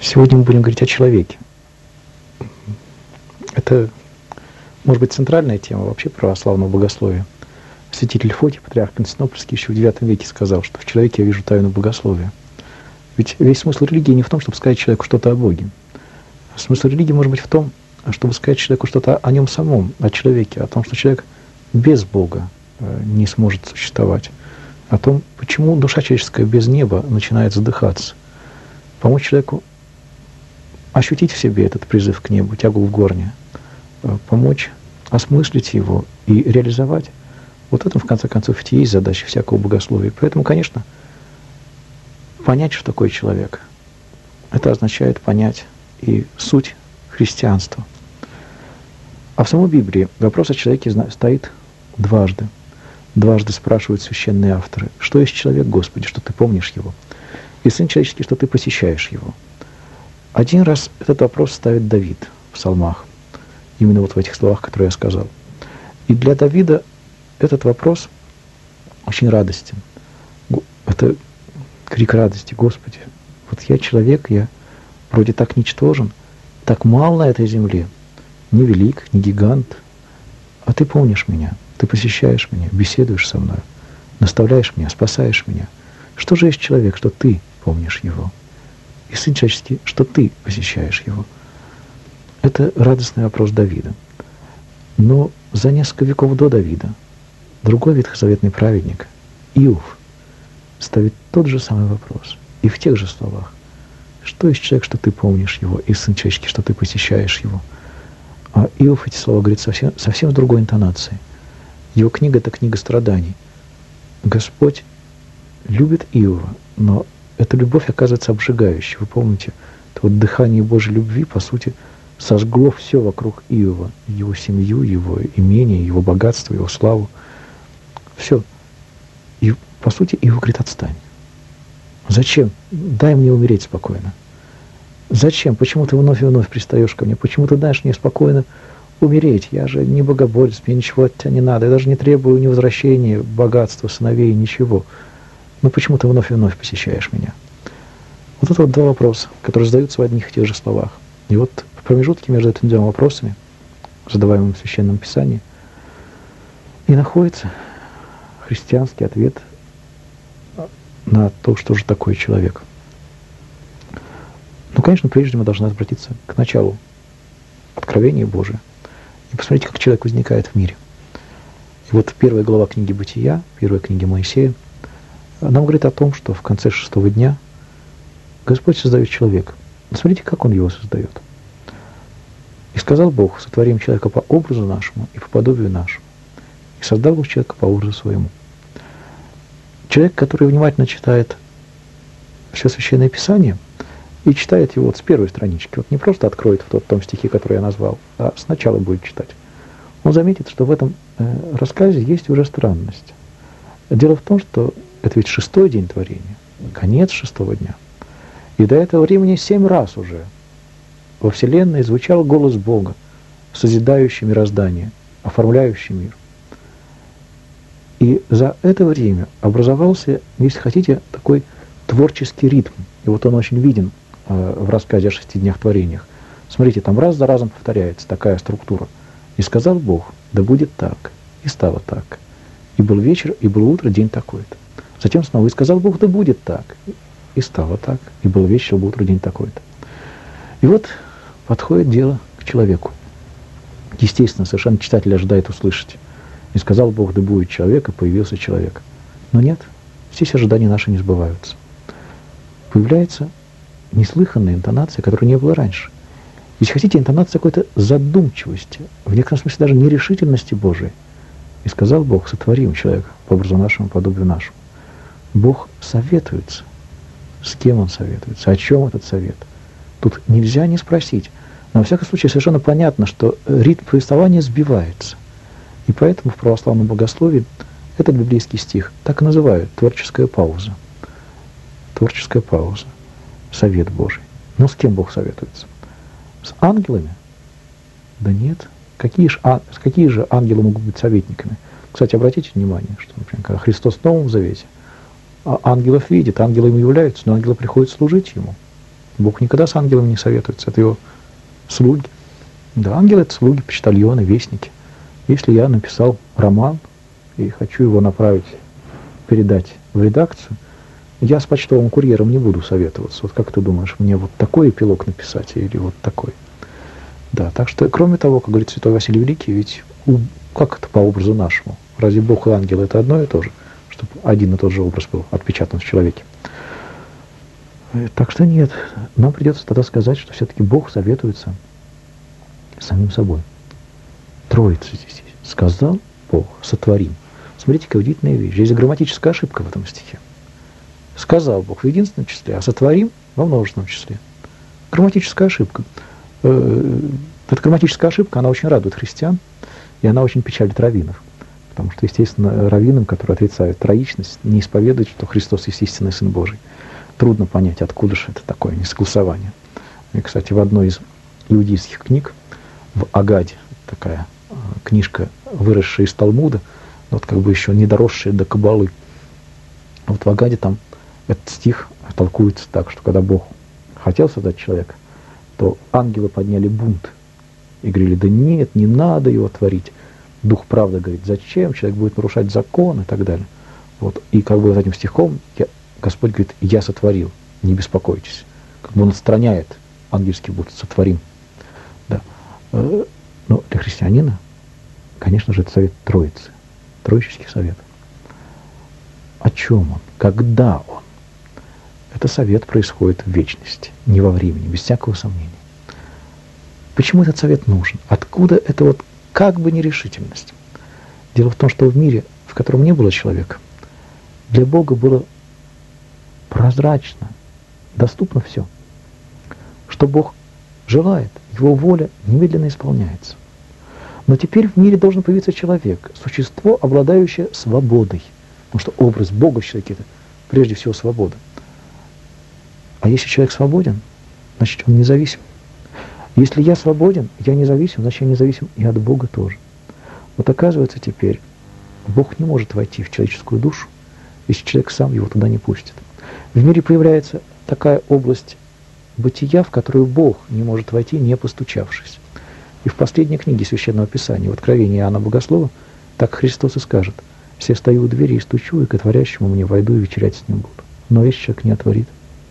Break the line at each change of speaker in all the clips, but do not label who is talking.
Сегодня мы будем говорить о человеке. Это, может быть, центральная тема вообще православного богословия. Святитель Фотий, патриарх Константинопольский, еще в IX веке сказал, что в человеке я вижу тайну богословия. Ведь весь смысл религии не в том, чтобы сказать человеку что-то о Боге. Смысл религии может быть в том, чтобы сказать человеку что-то о нем самом, о человеке, о том, что человек без Бога не сможет существовать, о том, почему душа человеческая без неба начинает задыхаться. Помочь человеку ощутить в себе этот призыв к небу, тягу в горне, помочь осмыслить его и реализовать. Вот это, в конце концов, и есть задача всякого богословия. Поэтому, конечно, понять, что такое человек, это означает понять и суть христианства. А в самой Библии вопрос о человеке стоит дважды. Дважды спрашивают священные авторы: что есть человек, Господи, что ты помнишь его? И сын человеческий, что ты посещаешь его? Один раз этот вопрос ставит Давид в псалмах, именно вот в этих словах, которые я сказал. И для Давида этот вопрос очень радостен. Это крик радости: Господи, вот я человек, я вроде так ничтожен, так мал на этой земле, не велик, не гигант, а ты помнишь меня, ты посещаешь меня, беседуешь со мной, наставляешь меня, спасаешь меня. Что же есть человек, что ты помнишь его? И сын человеческий, что ты посещаешь его? Это радостный вопрос Давида. Но за несколько веков до Давида другой ветхозаветный праведник, Иов, ставит тот же самый вопрос. И в тех же словах: что есть человек, что ты помнишь его, и сын человеческий, что ты посещаешь его? А Иов эти слова говорит совсем с другой интонацией. Его книга — это книга страданий. Господь любит Иова, но эта любовь оказывается обжигающей. Вы помните, это вот дыхание Божьей любви, по сути, сожгло все вокруг Иова, его семью, его имение, его богатство, его славу. Все. И, по сути, Иов говорит: отстань. Зачем? Дай мне умереть спокойно. Зачем? Почему ты вновь и вновь пристаешь ко мне? Почему ты даешь мне спокойно умереть? Я же не богоборец, мне ничего от тебя не надо. Я даже не требую ни возвращения, богатства, сыновей, ничего. Но почему ты вновь и вновь посещаешь меня? Вот это вот два вопроса, которые задаются в одних и тех же словах. И вот в промежутке между этими двумя вопросами, задаваемыми в Священном Писании, и находится христианский ответ на то, что же такое человек. Ну, конечно, прежде мы должны обратиться к началу откровения Божия и посмотреть, как человек возникает в мире. И вот первая глава книги Бытия, первая книга Моисея, нам говорит о том, что в конце 6-го дня Господь создает человека. Смотрите, как Он его создает. «И сказал Бог: сотворим человека по образу нашему и по подобию нашему. И создал Бог человека по образу своему». Человек, который внимательно читает все Священное Писание и читает его вот с первой странички, вот не просто откроет в том стихе, который я назвал, а сначала будет читать, он заметит, что в этом рассказе есть уже странность. Дело в том, что это ведь 6-й день творения, конец 6-го дня. И до этого времени 7 раз уже во Вселенной звучал голос Бога, созидающий мироздание, оформляющий мир. И за это время образовался, если хотите, такой творческий ритм. И вот он очень виден в рассказе о 6 днях творениях. Смотрите, там раз за разом повторяется такая структура. «И сказал Бог: да будет так, и стало так. И был вечер, и было утро, день такой-то». Затем снова: «И сказал Бог: да будет так, и стало так. И был вечер, и было утро, день такой-то». И вот подходит дело к человеку. Естественно, совершенно читатель ожидает услышать: «И сказал Бог: да будет человек, и появился человек». Но нет, здесь ожидания наши не сбываются. Появляется неслыханная интонация, которой не было раньше. Если хотите, интонация какой-то задумчивости, в некотором смысле даже нерешительности Божией. «И сказал Бог: сотворим человека по образу нашему, подобию нашему». Бог советуется. С кем Он советуется? О чем этот совет? Тут нельзя не спросить. Но, во всяком случае, совершенно понятно, что ритм повествования сбивается. И поэтому в православном богословии этот библейский стих так и называют: творческая пауза. Творческая пауза. Совет Божий. Но с кем Бог советуется? С ангелами? Да нет. Какие же ангелы могут быть советниками? Кстати, обратите внимание, что, например, когда Христос в Новом Завете ангелов видит, ангелы ему являются, но ангелы приходят служить ему. Бог никогда с ангелами не советуется, это его слуги. Да, ангелы — это слуги, почтальоны, вестники. Если я написал роман и хочу его направить, передать в редакцию, я с почтовым курьером не буду советоваться. Вот как ты думаешь, мне вот такой эпилог написать или вот такой? Да, так что, кроме того, как говорит святой Василий Великий, ведь как это по образу нашему? Разве Бог и ангел — это одно и то же? Чтобы один и тот же образ был отпечатан в человеке. Так что нет, нам придется тогда сказать, что все-таки Бог советуется с самим собой. Троица здесь есть. Сказал Бог, сотворим. Смотрите, какая удивительная вещь. Здесь грамматическая ошибка в этом стихе. Сказал Бог в единственном числе, а сотворим во множественном числе. Грамматическая ошибка. Эта грамматическая ошибка, она очень радует христиан, и она очень печалит раввинов. Потому что, естественно, раввинам, которые отрицают троичность, не исповедуют, что Христос есть истинный Сын Божий. Трудно понять, откуда же это такое несогласование. И, кстати, в одной из иудейских книг, в Агаде, такая книжка, выросшая из Талмуда, вот как бы еще не доросшая до Каббалы. Вот в Агаде там этот стих толкуется так, что когда Бог хотел создать человека, то ангелы подняли бунт и говорили: да нет, не надо его творить. Дух правды говорит: зачем? Человек будет нарушать закон и так далее. Вот. И как бы за этим стихом Господь говорит: я сотворил, не беспокойтесь. Как бы Он отстраняет ангельский бунт, сотворим. Да. Но для христианина, конечно же, это совет Троицы, троический совет. О чем он? Когда он? Это совет происходит в вечности, не во времени, без всякого сомнения. Почему этот совет нужен? Откуда это вот как бы нерешительность? Дело в том, что в мире, в котором не было человека, для Бога было прозрачно, доступно все. Что Бог желает, Его воля немедленно исполняется. Но теперь в мире должен появиться человек, существо, обладающее свободой. Потому что образ Бога в человеке — это прежде всего свобода. А если человек свободен, значит, он независим. Если я свободен, я независим, значит, я независим и от Бога тоже. Вот оказывается теперь, Бог не может войти в человеческую душу, если человек сам его туда не пустит. В мире появляется такая область бытия, в которую Бог не может войти, не постучавшись. И в последней книге Священного Писания, в Откровении Иоанна Богослова, так Христос и скажет: «Все стою у двери и стучу, и к отворящему мне войду и вечерять с ним буду». Но если человек не отворит.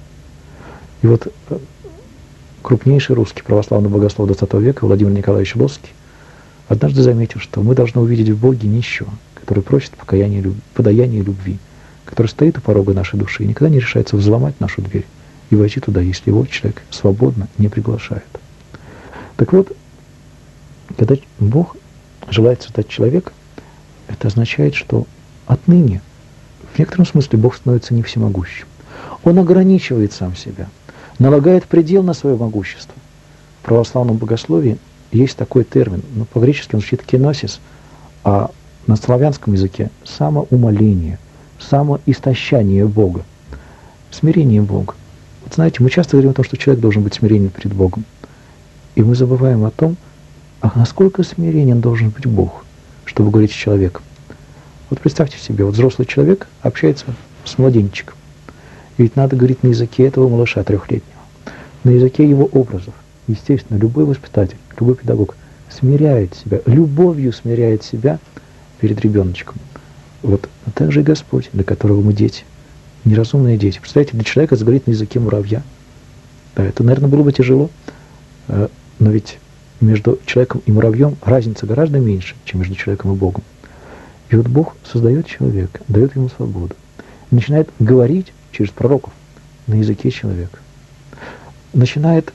И вот крупнейший русский православный богослов XX века Владимир Николаевич Лосский однажды заметил, что мы должны увидеть в Боге нищего, который просит подаяния любви, который стоит у порога нашей души и никогда не решается взломать нашу дверь и войти туда, если его человек свободно не приглашает. Так вот, когда Бог желает создать человека, это означает, что отныне, в некотором смысле, Бог становится не всемогущим. Он ограничивает сам себя, налагает предел на свое могущество. В православном богословии есть такой термин, но по-гречески он звучит «кеносис», а на славянском языке самоумоление, самоистощание Бога, смирение Бога. Вот знаете, мы часто говорим о том, что человек должен быть смиренен перед Богом. И мы забываем о том, а насколько смиренен должен быть Бог, чтобы говорить с человеком. Вот представьте себе, вот взрослый человек общается с младенчиком. И ведь надо говорить на языке этого малыша 3-летнего, на языке его образов. Естественно, любой воспитатель, любой педагог смиряет себя, любовью смиряет себя перед ребеночком. Вот так же и Господь, для которого мы дети, неразумные дети. Представляете, для человека заговорить на языке муравья. Да, это, наверное, было бы тяжело, но ведь между человеком и муравьем разница гораздо меньше, чем между человеком и Богом. И вот Бог создает человека, дает ему свободу, начинает говорить через пророков на языке человека. Начинает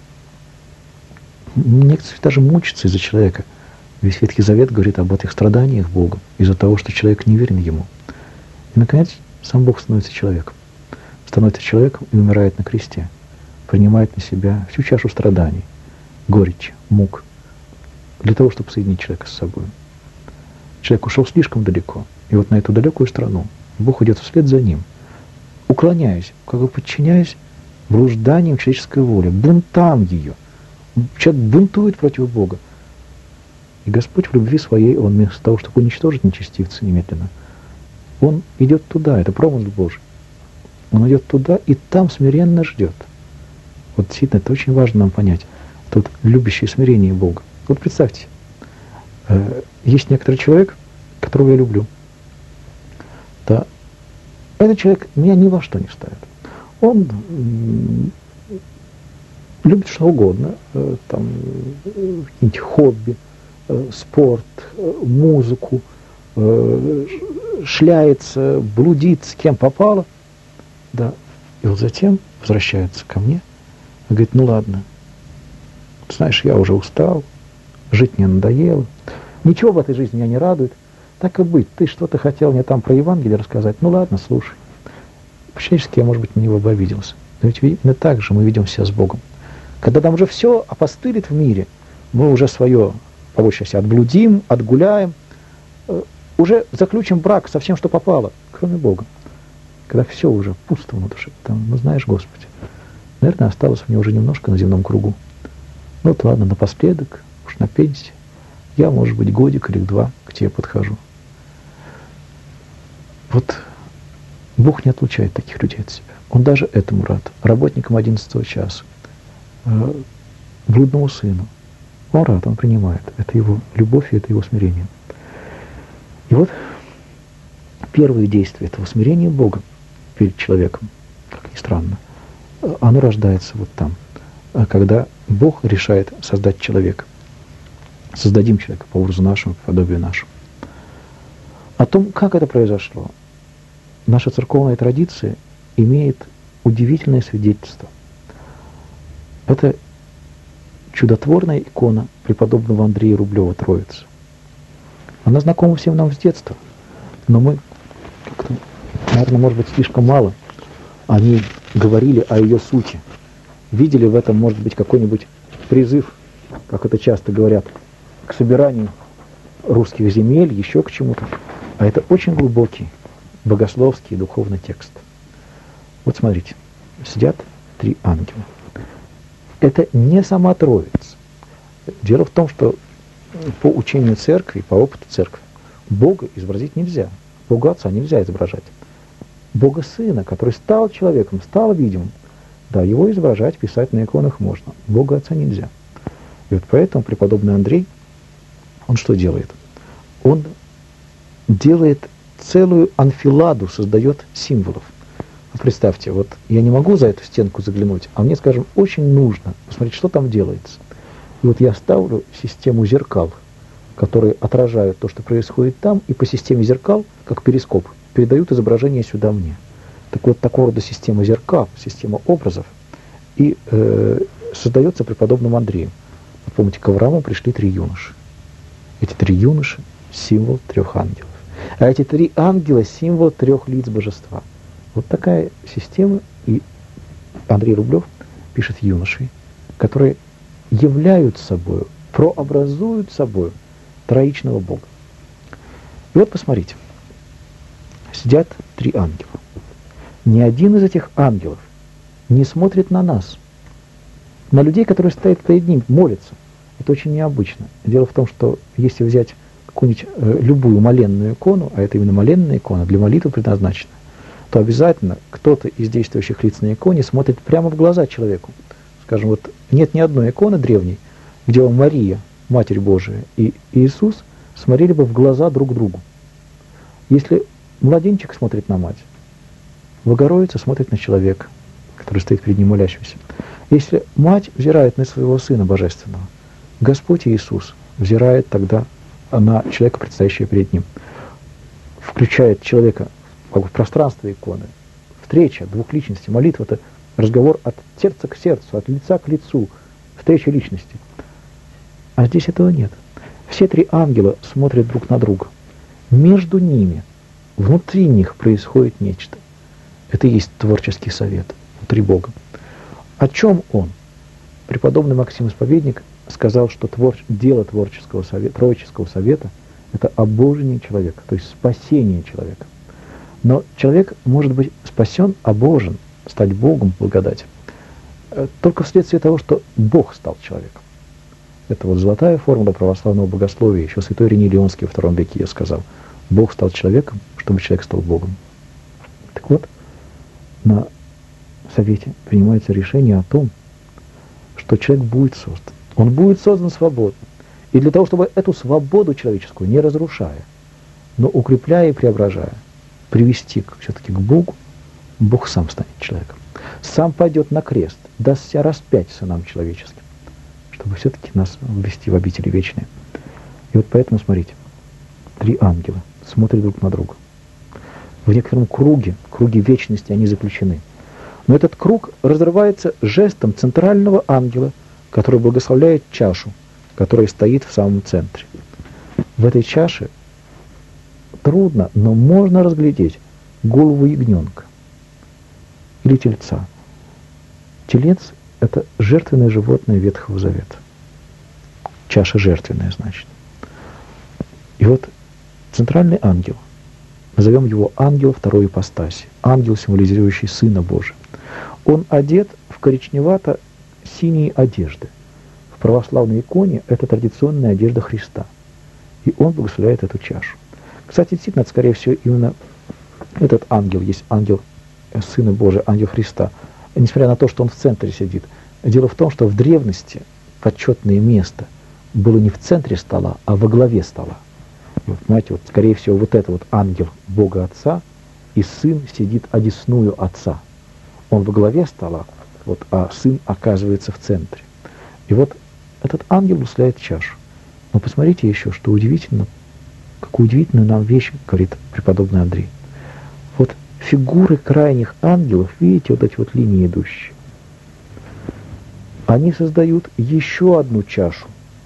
некоторые даже мучиться из-за человека. Весь Ветхий Завет говорит об этих страданиях Бога из-за того, что человек не верен Ему. И, наконец, сам Бог становится человеком. Становится человеком и умирает на кресте. Принимает на себя всю чашу страданий, горечи, мук, для того, чтобы соединить человека с собой. Человек ушел слишком далеко, и вот на эту далекую страну Бог идет вслед за ним, уклоняясь, как бы подчиняясь блужданиям человеческой воли, бунтам ее. Человек бунтует против Бога. И Господь в любви своей, Он вместо того, чтобы уничтожить нечестивца немедленно, Он идет туда, это промысл Божий. Он идет туда и там смиренно ждет. Вот действительно, это очень важно нам понять. Тут любящее смирение Бога. Вот представьте, есть некоторый человек, которого я люблю. Да, этот человек меня ни во что не ставит. Он любит что угодно, там, какие-нибудь хобби, спорт, музыку, шляется, блудит, с кем попало. Да. И вот затем возвращается ко мне и говорит, ну ладно, знаешь, я уже устал, жить мне надоело, ничего в этой жизни меня не радует, так и быть, ты что-то хотел мне там про Евангелие рассказать, ну ладно, слушай. По-человечески я, может быть, на него бы обиделся. Но ведь именно так же мы ведем себя с Богом. Когда нам уже все опостылит в мире, мы уже свое, по большей части, отблудим, отгуляем, уже заключим брак со всем, что попало, кроме Бога. Когда все уже пусто на душе, там, ну знаешь, Господи, наверное, осталось мне уже немножко на земном кругу. Ну вот ладно, напоследок, уж на пенсии, я, может быть, годик или два к тебе подхожу. Вот Бог не отлучает таких людей от себя. Он даже этому рад. Работникам 11 часа, блудному сыну. Он рад, он принимает. Это его любовь и это его смирение. И вот первые действия этого смирения Бога перед человеком, как ни странно, оно рождается вот там, когда Бог решает создать человека. Создадим человека по образу нашему, по подобию нашему. О том, как это произошло, наша церковная традиция имеет удивительное свидетельство. Это чудотворная икона преподобного Андрея Рублева Троицы. Она знакома всем нам с детства, но мы как-то, наверное, может быть, слишком мало о ней говорили, о ее сути. Видели в этом, может быть, какой-нибудь призыв, как это часто говорят, к собиранию русских земель, еще к чему-то. А это очень глубокий богословский и духовный текст. Вот смотрите, сидят 3 ангела. Это не сама Троица. Дело в том, что по учению церкви, по опыту церкви, Бога изобразить нельзя. Бога Отца нельзя изображать. Бога Сына, который стал человеком, стал видимым, да, его изображать, писать на иконах можно. Бога Отца нельзя. И вот поэтому преподобный Андрей, он что делает? Он делает целую анфиладу, создает символов. Вот представьте, вот я не могу за эту стенку заглянуть, а мне, скажем, очень нужно посмотреть, что там делается. И вот я ставлю систему зеркал, которые отражают то, что происходит там, и по системе зеркал, как перископ, передают изображение сюда мне. Так вот, такого рода система зеркал, система образов, и создается преподобным Андреем. Вы помните, к Аврааму пришли 3 юноши. Эти 3 юноши – символ 3 ангелов. А эти 3 ангела – символ 3 лиц божества. Вот такая система, и Андрей Рублев пишет юношей, которые являют собой, прообразуют собой троичного Бога. И вот посмотрите, сидят 3 ангела. Ни один из этих ангелов не смотрит на нас, на людей, которые стоят перед ним, молятся. Это очень необычно. Дело в том, что если взять какую-нибудь любую моленную икону, а это именно моленная икона, для молитвы предназначена, то обязательно кто-то из действующих лиц на иконе смотрит прямо в глаза человеку. Скажем, вот нет ни одной иконы древней, где Мария, Матерь Божия, и Иисус смотрели бы в глаза друг другу. Если младенчик смотрит на мать, Богородица смотрит на человека, который стоит перед ним молящимся. Если мать взирает на своего Сына Божественного, Господь Иисус взирает тогда на человека, предстоящего перед ним. Включает человека в пространство иконы. Встреча 2 личностей. Молитва – это разговор от сердца к сердцу, от лица к лицу. Встреча личности. А здесь этого нет. Все 3 ангела смотрят друг на друга. Между ними, внутри них происходит нечто. Это и есть творческий совет внутри Бога. О чем он? Преподобный Максим Исповедник сказал, что дело творческого совета, троического совета – это обожение человека, то есть спасение человека. Но человек может быть спасен, обожен, стать Богом, благодать, только вследствие того, что Бог стал человеком. Это вот золотая формула православного богословия. Еще святой Ириней Леонский во II веке ее сказал. Бог стал человеком, чтобы человек стал Богом. Так вот, на совете принимается решение о том, что человек будет создан. Он будет создан свободным. И для того, чтобы эту свободу человеческую, не разрушая, но укрепляя и преображая, привести все-таки к Богу, Бог сам станет человеком. Сам пойдет на крест, даст себя распять сынам человеческим, чтобы все-таки нас ввести в обители вечные. И вот поэтому, смотрите, 3 ангела смотрят друг на друга. В некотором круге вечности они заключены. Но этот круг разрывается жестом центрального ангела, который благословляет чашу, которая стоит в самом центре. В этой чаше трудно, но можно разглядеть голову ягненка или тельца. Телец – это жертвенное животное Ветхого Завета. Чаша жертвенная, значит. И вот центральный ангел, назовем его ангел второй ипостаси, ангел, символизирующий Сына Божия. Он одет в коричневато-синие одежды. В православной иконе это традиционная одежда Христа. И он благословляет эту чашу. Кстати, действительно, скорее всего, именно этот ангел есть ангел Сына Божия, ангел Христа. Несмотря на то, что он в центре сидит. Дело в том, что в древности почетное место было не в центре стола, а во главе стола. И вот, понимаете, вот, скорее всего, вот это вот ангел Бога Отца, и Сын сидит одесную Отца. Он во главе стола, вот, а Сын оказывается в центре. И вот этот ангел благословляет чашу. Но посмотрите еще, что удивительно, какую удивительную нам вещь говорит преподобный Андрей. Вот фигуры крайних ангелов, видите, вот эти вот линии идущие, они создают еще одну чашу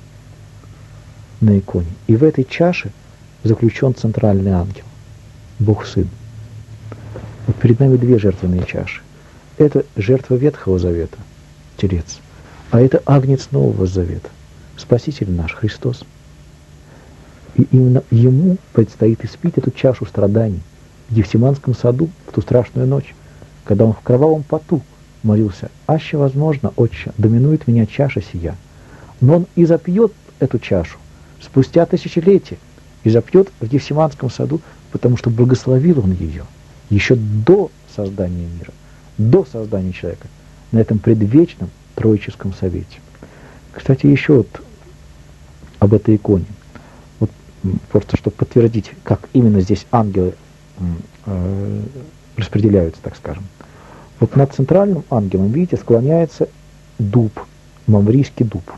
на иконе. И в этой чаше заключен центральный ангел, Бог Сын. Вот перед нами 2 жертвенные чаши. Это жертва Ветхого Завета, Телец, а это Агнец Нового Завета, Спаситель наш, Христос. И именно Ему предстоит испить эту чашу страданий в Гефсиманском саду в ту страшную ночь, когда Он в кровавом поту молился: «Аще возможно, Отче, доминует меня чаша сия». Но Он и запьет эту чашу спустя тысячелетия, и запьет в Гефсиманском саду, потому что благословил Он ее еще до создания мира, до создания человека, на этом предвечном Троическом Совете. Кстати, еще вот об этой иконе. Вот просто чтобы подтвердить, как именно здесь ангелы распределяются, так скажем. Вот над центральным ангелом, видите, склоняется дуб, мамрийский дуб.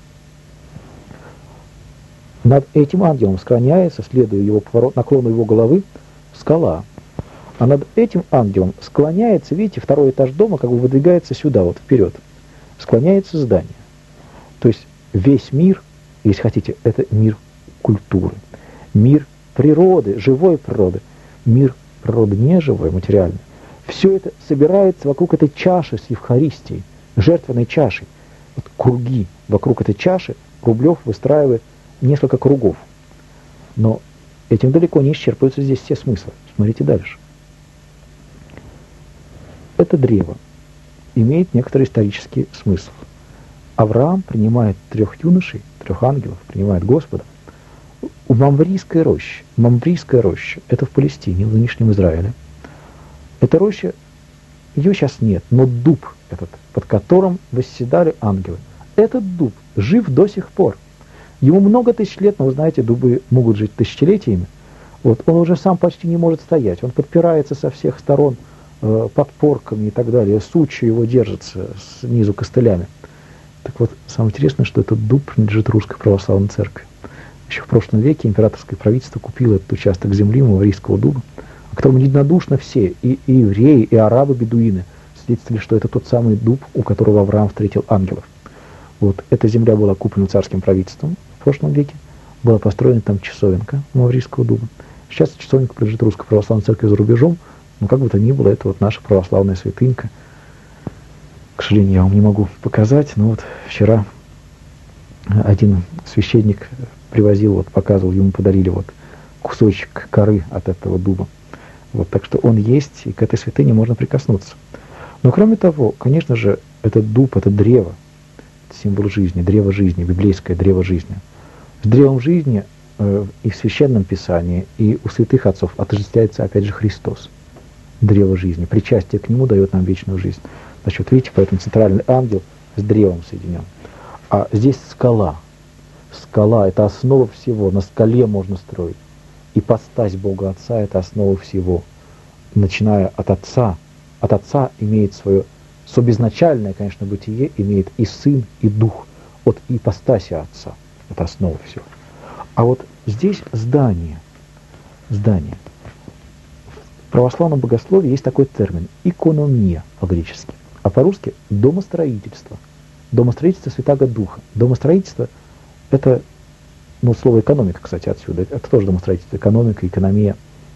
Над этим ангелом склоняется, следуя его наклону его головы, скала. А над этим ангелом склоняется, видите, 2-й этаж дома как бы выдвигается сюда, вот вперед. Склоняется здание. То есть весь мир, если хотите, это мир культуры, мир природы, живой природы, мир природы неживой, материальной. Все это собирается вокруг этой чаши с Евхаристией, жертвенной чашей. Вот круги вокруг этой чаши Рублев выстраивает несколько кругов. Но этим далеко не исчерпываются здесь все смыслы. Смотрите дальше. Это древо имеет некоторый исторический смысл. Авраам принимает 3 юношей, 3 ангелов, принимает Господа у Мамрийской рощи. Мамрийская роща – это в Палестине, в нынешнем Израиле. Эта роща, ее сейчас нет, но дуб этот, под которым восседали ангелы, этот дуб жив до сих пор. Ему много тысяч лет, но вы знаете, дубы могут жить тысячелетиями. Вот, он уже сам почти не может стоять, он подпирается со всех сторон подпорками и так далее, сучью его держится снизу костылями. Так вот, самое интересное, что этот дуб принадлежит Русской Православной Церкви. Еще в прошлом веке императорское правительство купило этот участок земли Маврийского дуба, о котором единодушно все, и евреи, и арабы, бедуины, свидетельствовали, что это тот самый дуб, у которого Авраам встретил ангелов. Вот, эта земля была куплена царским правительством в прошлом веке, была построена там часовенка Маврийского дуба. Сейчас часовенка принадлежит Русской Православной Церкви за рубежом, но как бы то ни было, это вот наша православная святынька. К сожалению, я вам не могу показать, но вот вчера один священник привозил, вот показывал, ему подарили вот кусочек коры от этого дуба. Вот, так что он есть, и к этой святыне можно прикоснуться. Но кроме того, конечно же, этот дуб, это древо, символ жизни, древо жизни, библейское древо жизни. С древом жизни и в Священном Писании, и у святых отцов отождествляется опять же Христос, древо жизни. Причастие к Нему дает нам вечную жизнь. Значит, вот видите, поэтому центральный ангел с древом соединен. А здесь скала. Скала — это основа всего. На скале можно строить. Ипостась Бога Отца — это основа всего. Начиная от Отца. От Отца имеет свое собезначальное, конечно, бытие, имеет и Сын, и Дух. От ипостаси Отца. Это основа всего. А вот здесь здание. Здание. В православном богословии есть такой термин — икономия по-гречески. А по-русски — домостроительство. Домостроительство Святаго Духа. Домостроительство — это, слово экономика, кстати, отсюда. Это тоже домостроительство, экономика, экономия.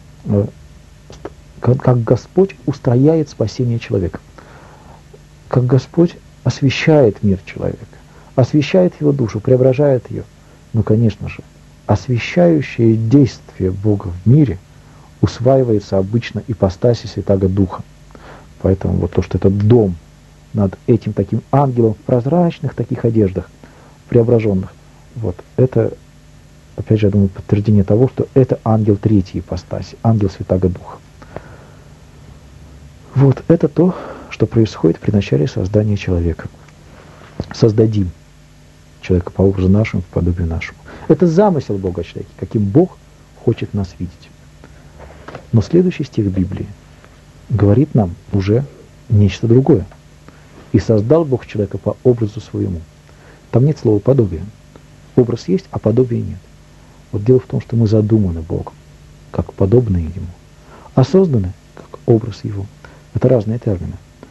Как Господь устрояет спасение человека. Как Господь освящает мир человека. Освящает его душу, преображает ее. Конечно же, освящающее действие Бога в мире усваивается обычно ипостаси Святаго Духа. Поэтому вот то, что это дом над этим таким ангелом в прозрачных таких одеждах, преображенных, вот это, опять же, я думаю, подтверждение того, что это ангел третьей ипостаси, ангел Святаго Духа. Вот это то, что происходит при начале создания человека. Создадим человека по образу нашему, по подобию нашему. Это замысел Бога о человеке, каким Бог хочет нас видеть. Но следующий стих Библии говорит нам уже нечто другое. «И создал Бог человека по образу своему». Там нет слова «подобие». Образ есть, а подобия нет. Вот дело в том, что мы задуманы Богом, как подобные Ему, а созданы как образ Его. Это разные термины.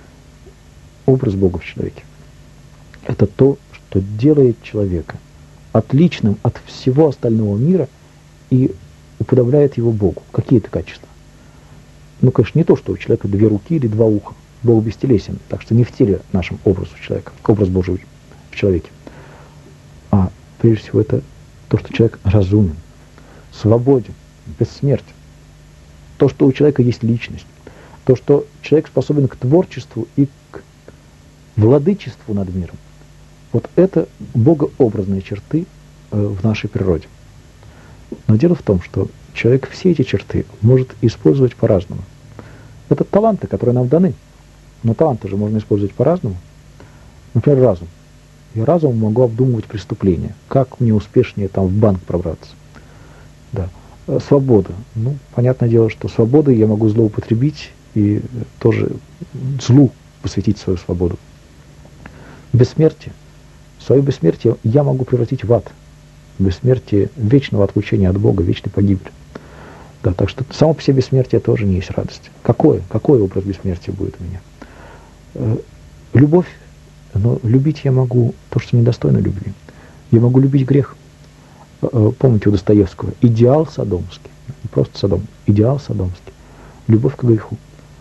Образ Бога в человеке — это то, что делает человека отличным от всего остального мира и уподобляет его Богу. Какие это качества? Конечно, не то, что у человека 2 руки или 2 уха. Бог бестелесен, так что не в теле нашем образ у человека, образ Божий в человеке. А прежде всего это то, что человек разумен, свободен, бессмертен. То, что у человека есть личность. То, что человек способен к творчеству и к владычеству над миром. Вот это богообразные черты в нашей природе. Но дело в том, что человек все эти черты может использовать по-разному. Это таланты, которые нам даны. Но таланты же можно использовать по-разному. Например, разум. Я разумом могу обдумывать преступления. Как мне успешнее там в банк пробраться. Да. Свобода. Понятное дело, что свободой я могу злоупотребить и тоже злу посвятить свою свободу. Бессмертие. Свое бессмертие я могу превратить в ад. Бессмертие вечного отлучения от Бога, вечной погибели. Да, так что само по себе бессмертие тоже не есть радость. Какой образ бессмертия будет у меня? Любовь. Но любить я могу то, что недостойно любви. Я могу любить грех. Помните у Достоевского? Идеал содомский. Не просто Содом. Идеал содомский. Любовь к греху.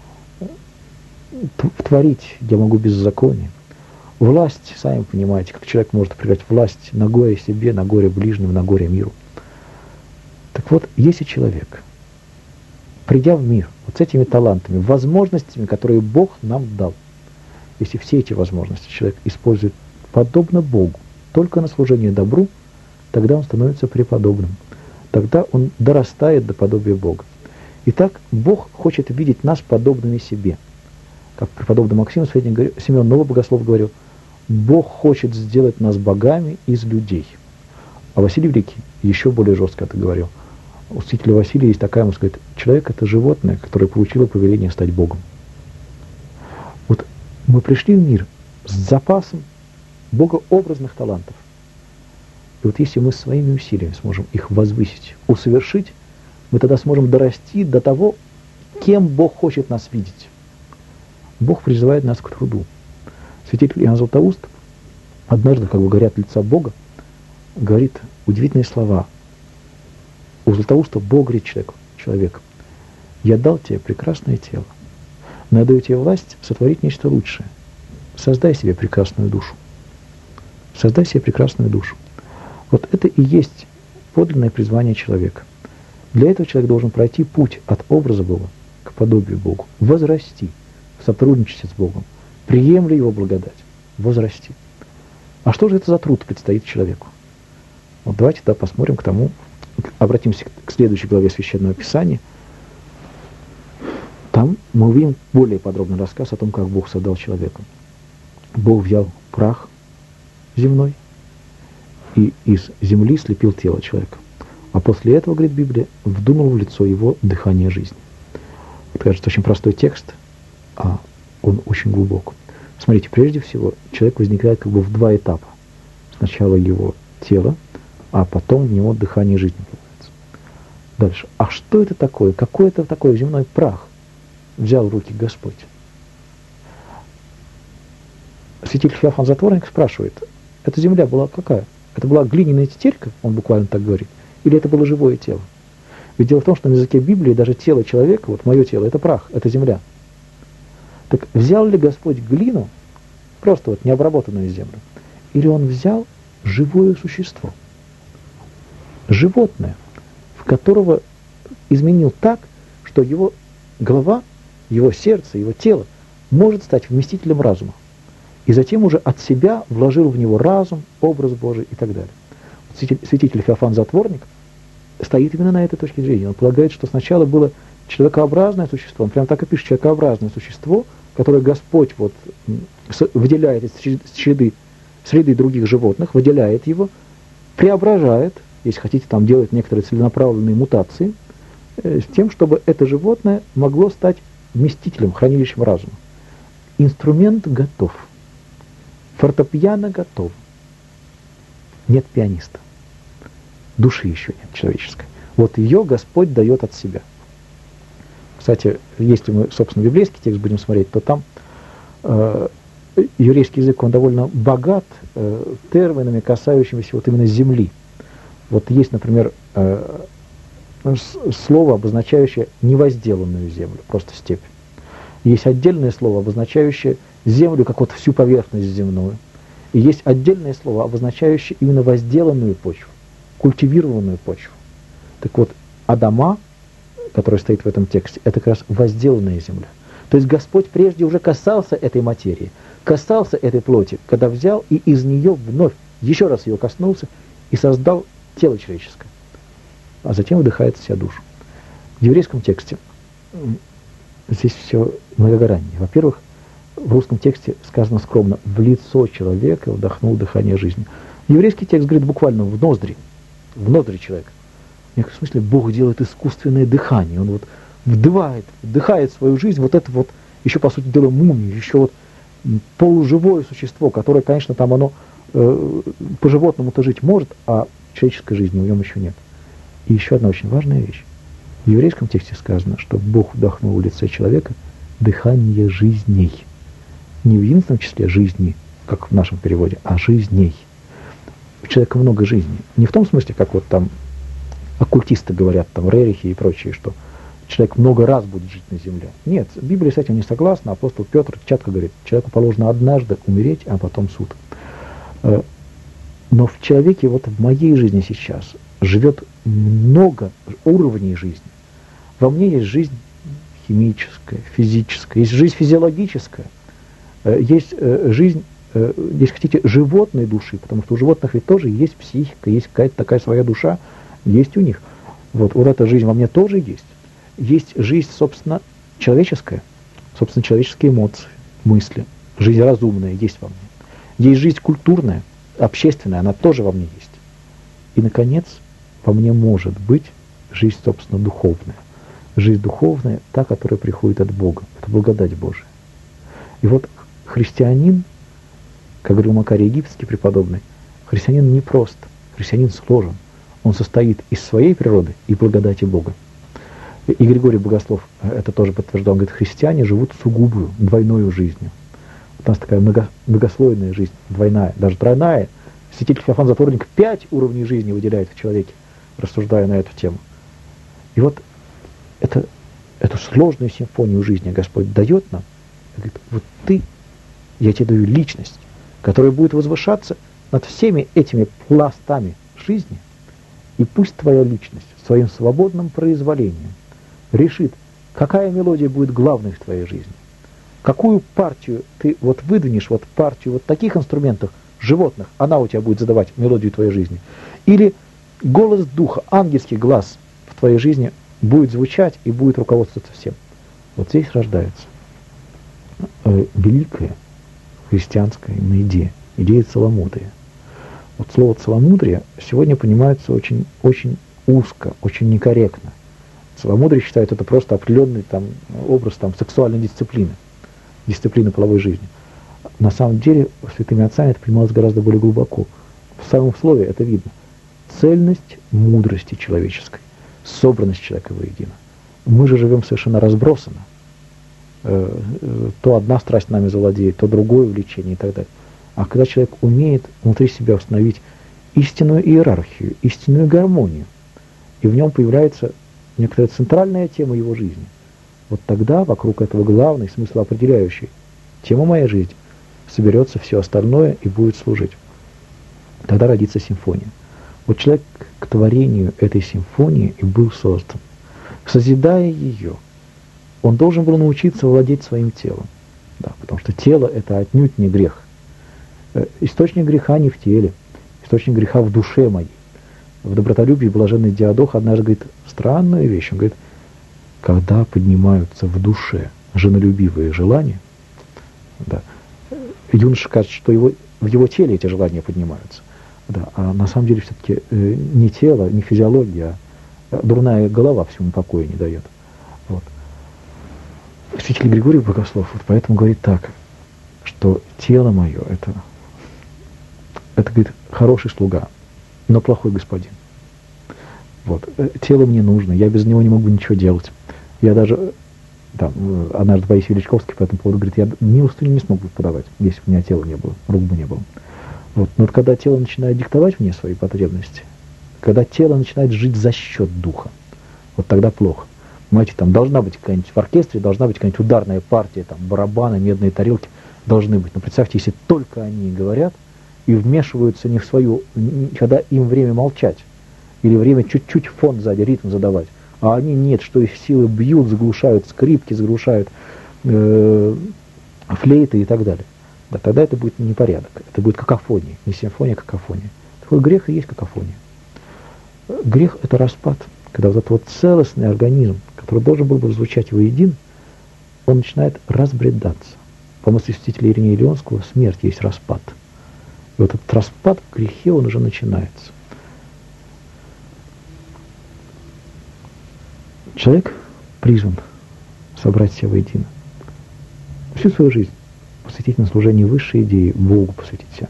Творить я могу беззаконие. Власть, сами понимаете, как человек может проявлять власть на горе себе, на горе ближним, на горе миру. Так вот, если человек, придя в мир вот с этими талантами, возможностями, которые Бог нам дал, если все эти возможности человек использует подобно Богу, только на служение добру, тогда он становится преподобным. Тогда он дорастает до подобия Бога. Итак, Бог хочет видеть нас подобными себе. Как преподобный Максим Семен Новый Богослов говорил, Бог хочет сделать нас богами из людей. А Василий Великий еще более жестко это говорил. У святителя Василия есть такая, можно сказать, человек — это животное, которое получило повеление стать Богом. Вот мы пришли в мир с запасом богообразных талантов. И вот если мы своими усилиями сможем их возвысить, усовершить, мы тогда сможем дорасти до того, кем Бог хочет нас видеть. Бог призывает нас к труду. Святитель Иоанн Златоуст однажды, говоря от лица Бога, говорит удивительные слова. У Златоуста Бог говорит человеку: «Я дал тебе прекрасное тело, но я даю тебе власть сотворить нечто лучшее. Создай себе прекрасную душу». Создай себе прекрасную душу. Вот это и есть подлинное призвание человека. Для этого человек должен пройти путь от образа Бога к подобию Богу, возрасти в сотрудничестве с Богом, приемля Его благодать, возрасти. А что же это за труд предстоит человеку? Вот давайте посмотрим к тому, обратимся к следующей главе Священного Писания. Там мы увидим более подробный рассказ о том, как Бог создал человека. Бог взял прах земной и из земли слепил тело человека. А после этого, говорит Библия, вдунул в лицо его дыхание жизни. Это, кажется, очень простой текст, а он очень глубок. Смотрите, прежде всего, человек возникает как бы в два этапа. Сначала его тело, а потом в него дыхание жизни появляется. Дальше. А что это такое? Какой это такой земной прах взял в руки Господь? Святитель Феофан Затворник спрашивает, эта земля была какая? Это была глиняная тетелька, он буквально так говорит, или это было живое тело? Ведь дело в том, что на языке Библии даже тело человека, вот мое тело, это прах, это земля. Так взял ли Господь глину, просто вот необработанную землю, или Он взял живое существо, животное, в которого изменил так, что его голова, его сердце, его тело может стать вместителем разума. И затем уже от себя вложил в него разум, образ Божий и так далее. Святитель Феофан Затворник стоит именно на этой точке зрения. Он полагает, что сначала было человекообразное существо, он прямо так и пишет, человекообразное существо, которое Господь вот выделяет из среды других животных, выделяет его, преображает, если хотите, там делает некоторые целенаправленные мутации, с тем, чтобы это животное могло стать вместителем, хранилищем разума. Инструмент готов. Фортепиано готов. Нет пианиста. Души еще нет человеческой. Вот ее Господь дает от себя. Кстати, если мы, собственно, библейский текст будем смотреть, то там еврейский язык, он довольно богат терминами, касающимися вот именно земли. Вот есть, например, слово, обозначающее невозделанную землю, просто степь. Есть отдельное слово, обозначающее землю, как вот всю поверхность земную. И есть отдельное слово, обозначающее именно возделанную почву, культивированную почву. Так вот, Адама, который стоит в этом тексте, это как раз возделанная земля. То есть Господь прежде уже касался этой материи, касался этой плоти, когда взял и из нее вновь, еще раз ее коснулся и создал тело человеческое. А затем вдыхает в себя душу. В еврейском тексте здесь все многограннее. Во-первых, в русском тексте сказано скромно, в лицо человека вдохнул дыхание жизни. Еврейский текст говорит буквально в ноздри человека. В некотором смысле Бог делает искусственное дыхание. Он вот вдыхает свою жизнь, вот это вот, еще по сути дела мумия, еще вот полуживое существо, которое, конечно, там оно по-животному-то жить может, а человеческой жизни в нем еще нет. И еще одна очень важная вещь. В еврейском тексте сказано, что Бог вдохнул в лице человека дыхание жизней. Не в единственном числе жизни, как в нашем переводе, а жизней. У человека много жизней. Не в том смысле, как вот там оккультисты говорят, там Рерихи и прочие, что человек много раз будет жить на земле. Нет, Библия с этим не согласна. Апостол Петр четко говорит, человеку положено однажды умереть, а потом суд. Но в человеке, вот в моей жизни сейчас, живет много уровней жизни. Во мне есть жизнь химическая, физическая, есть жизнь физиологическая, есть жизнь, если хотите, животной души, потому что у животных ведь тоже есть психика, есть какая-то такая своя душа, есть у них. Вот эта жизнь во мне тоже есть. Есть жизнь, собственно, человеческая, собственно, человеческие эмоции, мысли, жизнь разумная есть во мне. Есть жизнь культурная, общественная, она тоже во мне есть. И, наконец, во мне может быть жизнь, собственно, духовная. Жизнь духовная, та, которая приходит от Бога. Это благодать Божия. И вот христианин, как говорил Макарий Египетский преподобный, христианин не прост, христианин сложен. Он состоит из своей природы и благодати Бога. И Григорий Богослов это тоже подтверждал. Он говорит, христиане живут сугубую, двойную жизнью. У нас такая многослойная жизнь, двойная, даже тройная. Святитель Феофан Затворник 5 уровней жизни выделяет в человеке, рассуждая на эту тему. И вот эту сложную симфонию жизни Господь дает нам. Говорит, вот ты, я тебе даю личность, которая будет возвышаться над всеми этими пластами жизни, и пусть твоя личность своим свободным произволением решит, какая мелодия будет главной в твоей жизни, какую партию ты вот выдвинешь, вот партию вот таких инструментов животных, она у тебя будет задавать мелодию твоей жизни, или голос духа, ангельский глаз в твоей жизни будет звучать и будет руководствоваться всем. Вот здесь рождается великое христианская идея целомудрия. Вот слово целомудрие сегодня понимается очень, очень узко, очень некорректно. Целомудрие считают это просто определенный образ сексуальной дисциплины половой жизни. На самом деле святыми отцами это понималось гораздо более глубоко. В самом слове это видно. Цельность мудрости человеческой, собранность человека воедино. Мы же живем совершенно разбросанно. То одна страсть нами завладеет, то другое увлечение и так далее. А когда человек умеет внутри себя установить истинную иерархию, истинную гармонию, и в нем появляется некоторая центральная тема его жизни, вот тогда вокруг этого главной, смыслоопределяющей тема моей жизни соберется все остальное и будет служить. Тогда родится симфония. Вот человек к творению этой симфонии и был создан. Созидая ее, он должен был научиться владеть своим телом. Да, потому что тело – это отнюдь не грех. Источник греха не в теле, источник греха в душе моей. В добротолюбии блаженный Диадох однажды говорит странную вещь. Он говорит, когда поднимаются в душе женолюбивые желания, да, юноша кажет, что в его теле эти желания поднимаются. Да, а на самом деле все-таки не тело, не физиология, а дурная голова всему покоя не дает. Вот. Святитель Григорий Богослов вот поэтому говорит так, что тело мое это говорит, хороший слуга, но плохой господин. Вот. Тело мне нужно, я без него не могу ничего делать. Я даже, однажды Борис Величковский по этому поводу говорит, я милостыню не смог бы подавать, если бы у меня тела не было, рук бы не было. Вот. Но вот когда тело начинает диктовать мне свои потребности, когда тело начинает жить за счет духа, вот тогда плохо. Понимаете, должна быть какая-нибудь в оркестре, должна быть какая-нибудь ударная партия, барабаны, медные тарелки должны быть. Но представьте, если только они говорят и вмешиваются не в свою, когда им время молчать, или время чуть-чуть фон сзади, ритм задавать, а они нет, что их силы бьют, заглушают скрипки, заглушают флейты и так далее. Да, тогда это будет непорядок, это будет какофония, не симфония, а какофония. Такой грех и есть какофония. Грех – это распад, когда вот этот целостный организм, который должен был бы звучать воедино, он начинает разбредаться. По мысли святителя Иринея Леонского, смерть есть распад. И вот этот распад в грехе, он уже начинается. Человек призван собрать себя воедино. Всю свою жизнь посвятить на служение высшей идеи, Богу посвятить себя.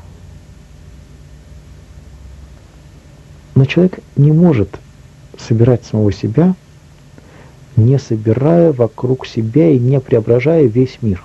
Но человек не может собирать самого себя, не собирая вокруг себя и не преображая весь мир.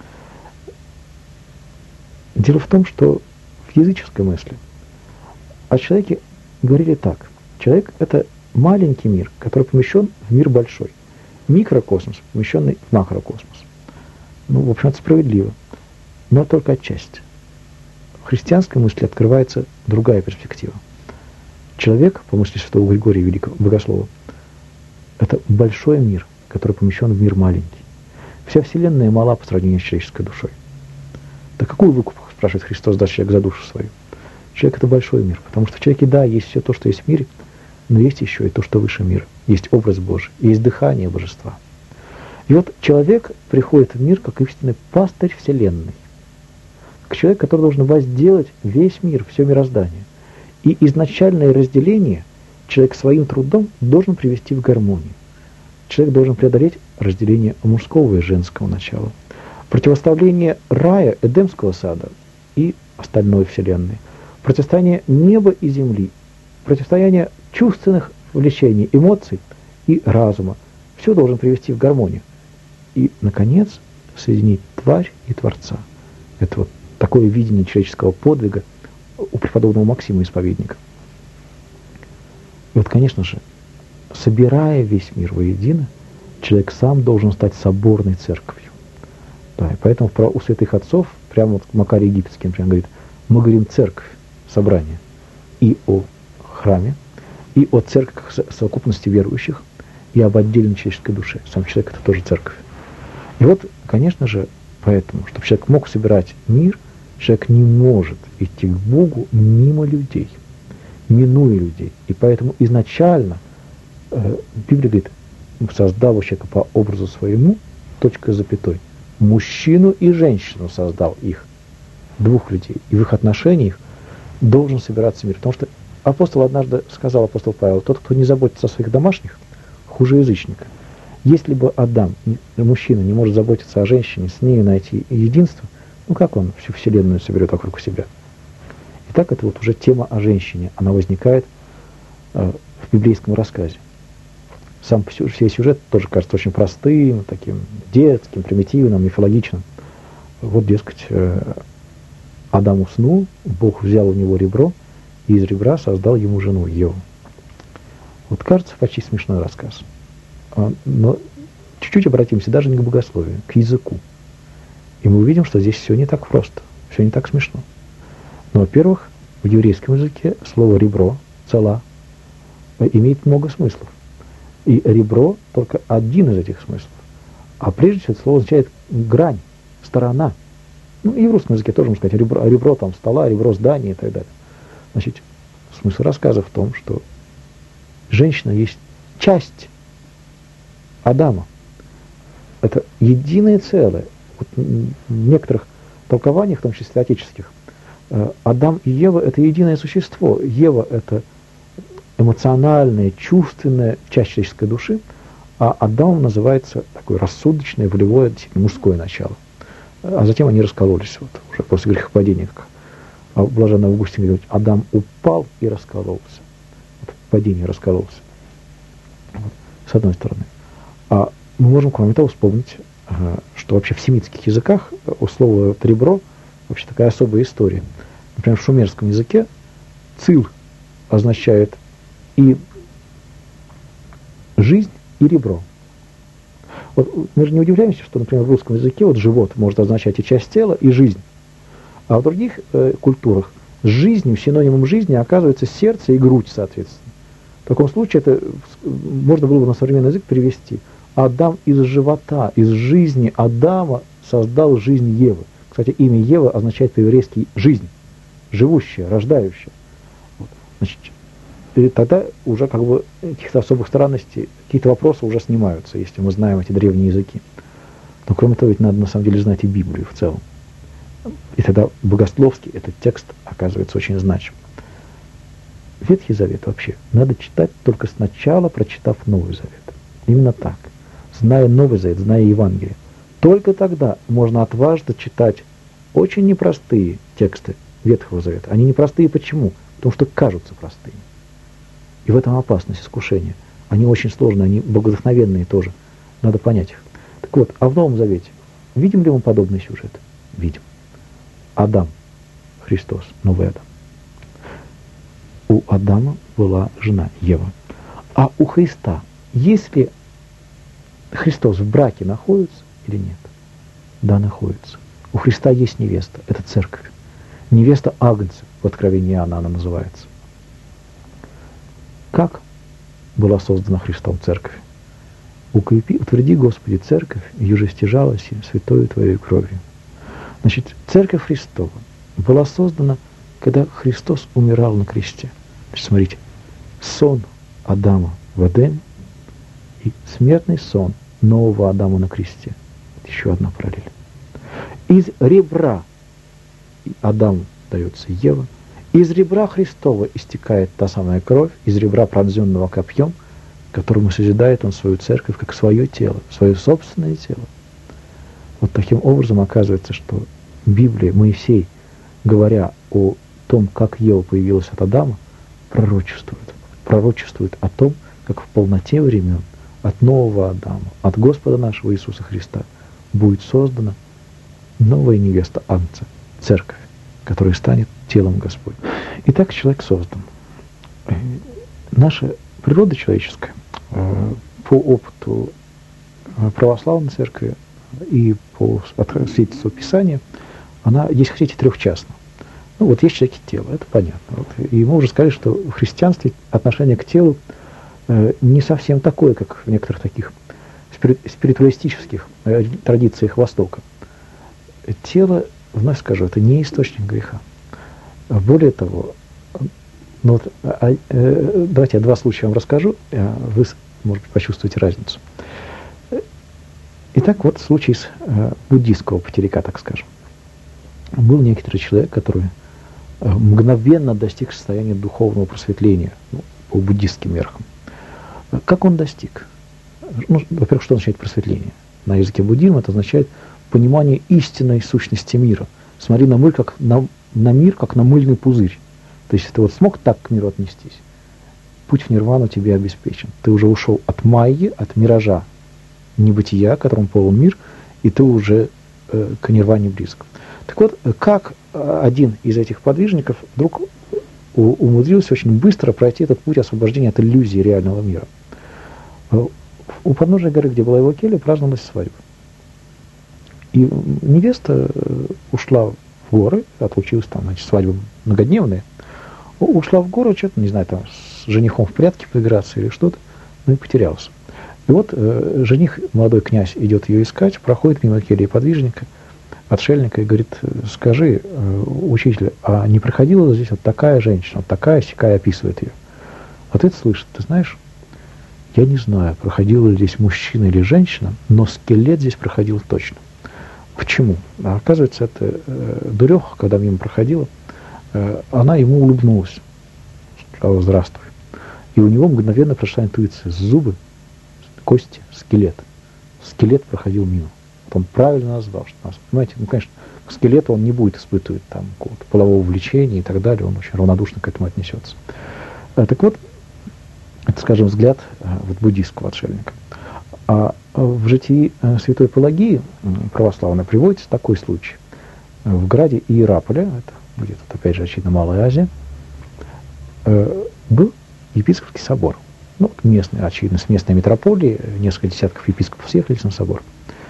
Дело в том, что в языческой мысли о человеке говорили так. Человек – это маленький мир, который помещен в мир большой. Микрокосмос, помещенный в макрокосмос. В общем, это справедливо, но только отчасти. В христианской мысли открывается другая перспектива. Человек, по мысли святого Григория Великого Богослова, это большой мир, который помещен в мир маленький. Вся Вселенная мала по сравнению с человеческой душой. Да какой выкуп, спрашивает Христос, даст человек за душу свою? Человек – это большой мир, потому что в человеке, да, есть все то, что есть в мире, но есть еще и то, что выше мира. Есть образ Божий, есть дыхание божества. И вот человек приходит в мир как истинный пастырь Вселенной. Как человек, который должен возделать весь мир, все мироздание. И изначальное разделение человек своим трудом должен привести в гармонию. Человек должен преодолеть разделение мужского и женского начала. Противоставление рая, Эдемского сада и остальной Вселенной. Противостояние неба и земли. Противостояние чувственных влечений, эмоций и разума. Все должен привести в гармонию. И, наконец, соединить тварь и Творца. Это вот такое видение человеческого подвига у преподобного Максима Исповедника. И вот, конечно же, собирая весь мир воедино, человек сам должен стать соборной церковью. Да, и поэтому у святых отцов, прямо вот Макарий Египетский, например, говорит, мы говорим церковь, собрание, и о храме, и о церкви как совокупности верующих, и об отдельной человеческой душе. Сам человек – это тоже церковь. И вот, конечно же, поэтому, чтобы человек мог собирать мир, человек не может идти к Богу мимо людей, минуя людей. И поэтому изначально Библия говорит, создав человека по образу своему, точка с запятой, мужчину и женщину создал их, двух людей, и в их отношениях должен собираться мир. Потому что апостол однажды сказал, апостол Павел, тот, кто не заботится о своих домашних, хуже язычника. Если бы Адам, мужчина, не может заботиться о женщине, с ней найти единство, ну как он всю вселенную соберет вокруг себя? Итак, это вот уже тема о женщине. Она возникает в библейском рассказе. Сам весь сюжет тоже кажется очень простым, таким детским, примитивным, мифологичным. Вот, дескать, Адам уснул, Бог взял у него ребро, и из ребра создал ему жену, Еву. Вот кажется почти смешной рассказ. Но чуть-чуть обратимся даже не к богословию, к языку. И мы увидим, что здесь все не так просто, все не так смешно. Но, во-первых, в еврейском языке слово «ребро», «цала» имеет много смыслов. И ребро только один из этих смыслов. А прежде всего это слово означает грань, сторона. Ну, и в русском языке тоже можно сказать ребро там стола, ребро здания и так далее. Значит, смысл рассказа в том, что женщина есть часть Адама. Это единое целое. Вот в некоторых толкованиях, в том числе отеческих, Адам и Ева – это единое существо. Ева – это эмоциональная, чувственная часть человеческой души, а Адам называется такое рассудочное, волевое, действительно мужское начало. А затем они раскололись, вот, уже после грехопадения. А блаженный Августин говорит, Адам упал и раскололся. Вот, падение раскололся. Вот, с одной стороны. А мы можем, кроме того, вспомнить, что вообще в семитских языках у слова «ребро» вообще такая особая история. Например, в шумерском языке «цил» означает и жизнь, и ребро. Вот мы же не удивляемся, что, например, в русском языке вот живот может означать и часть тела, и жизнь. А в других культурах с жизнью, синонимом жизни оказывается сердце и грудь, соответственно. В таком случае это можно было бы на современный язык перевести. Адам из живота, из жизни Адама создал жизнь Евы. Кстати, имя Ева означает по-еврейски «жизнь», живущая, рождающая. Вот. Значит, и тогда уже как бы каких-то особых странностей, какие-то вопросы уже снимаются, если мы знаем эти древние языки. Но кроме того, ведь надо на самом деле знать и Библию в целом. И тогда богословский этот текст оказывается очень значим. Ветхий Завет вообще надо читать только сначала, прочитав Новый Завет. Именно так. Зная Новый Завет, зная Евангелие. Только тогда можно отважно читать очень непростые тексты Ветхого Завета. Они непростые почему? Потому что кажутся простыми. И в этом опасность искушения. Они очень сложные, они богодухновенные тоже. Надо понять их. Так вот, а в Новом Завете видим ли мы подобный сюжет? Видим. Адам, Христос, новый Адам. У Адама была жена Ева. А у Христа, если Христос в браке находится или нет? Да, находится. У Христа есть невеста, это церковь. Невеста Агнца, в Откровении Иоанна она называется. Как была создана Христом церковь? Укрепи, утверди, Господи, церковь, еже стяжалась святою Твоей кровью. Значит, церковь Христова была создана, когда Христос умирал на кресте. Значит, смотрите, сон Адама в Эдеме и смертный сон нового Адама на кресте. Это еще одна параллель. Из ребра Адаму дается Ева, из ребра Христова истекает та самая кровь, из ребра, пронзенного копьем, которому созидает он свою церковь как свое тело, свое собственное тело. Вот таким образом оказывается, что Библия, Моисей, говоря о том, как Ева появилась от Адама, пророчествует о том, как в полноте времен от нового Адама, от Господа нашего Иисуса Христа будет создана новая невеста Агнца, церковь, которая станет телом Господним. Итак, человек создан. Наша природа человеческая, по опыту православной церкви и по свидетельству Писания, она, если хотите, трехчастна. Ну вот есть человек и тело, это понятно. Вот. И мы уже сказали, что в христианстве отношение к телу не совсем такое, как в некоторых таких спиритуалистических традициях Востока. Тело, вновь скажу, это не источник греха. Более того, ну вот, давайте я два случая вам расскажу, вы, может быть, почувствуете разницу. Итак, вот случай с буддийского потеряка, так скажем. Был некоторый человек, который мгновенно достиг состояния духовного просветления, ну, по буддистским меркам. Как он достиг? Ну, во-первых, что означает просветление? На языке буддизма это означает понимание истинной сущности мира. Смотри на мир, как на мир, как на мыльный пузырь. То есть, если ты вот смог так к миру отнестись, путь в нирвану тебе обеспечен. Ты уже ушел от майи, от миража, небытия, которым полон мир, и ты уже к нирване близко. Так вот, как один из этих подвижников вдруг умудрился очень быстро пройти этот путь освобождения от иллюзии реального мира. У подножия горы, где была его келья, праздновалась свадьба. И невеста ушла в горы, отлучилась там, значит, свадьба многодневная, ушла в горы, что-то, не знаю, там, с женихом в прятки поиграться или что-то, ну и потерялся. И вот жених, молодой князь, идет ее искать, проходит мимо кельи подвижника, отшельника, и говорит: скажи, учитель, а не проходила здесь вот такая женщина, вот такая-сякая, описывает ее. Ответ слышит: ты знаешь, я не знаю, проходила ли здесь мужчина или женщина, но скелет здесь проходил точно. Почему? А оказывается, это дуреха, когда мимо проходила, она ему улыбнулась, сказала: здравствуй. И у него мгновенно прошла интуиция: зубы, кости, скелет. Скелет проходил мимо. Вот он правильно назвал, что нас, понимаете, ну, конечно, к скелету он не будет испытывать там какого-то полового влечения и так далее, он очень равнодушно к этому отнесется. Так вот, это, скажем, взгляд вот буддийского отшельника. А в житии святой Пелагии православной приводится такой случай. В граде Иераполя, это будет, опять же, очевидно, Малая Азия, был епископский собор. Ну, местный, очевидно, с местной митрополии, несколько десятков епископов съехались на собор.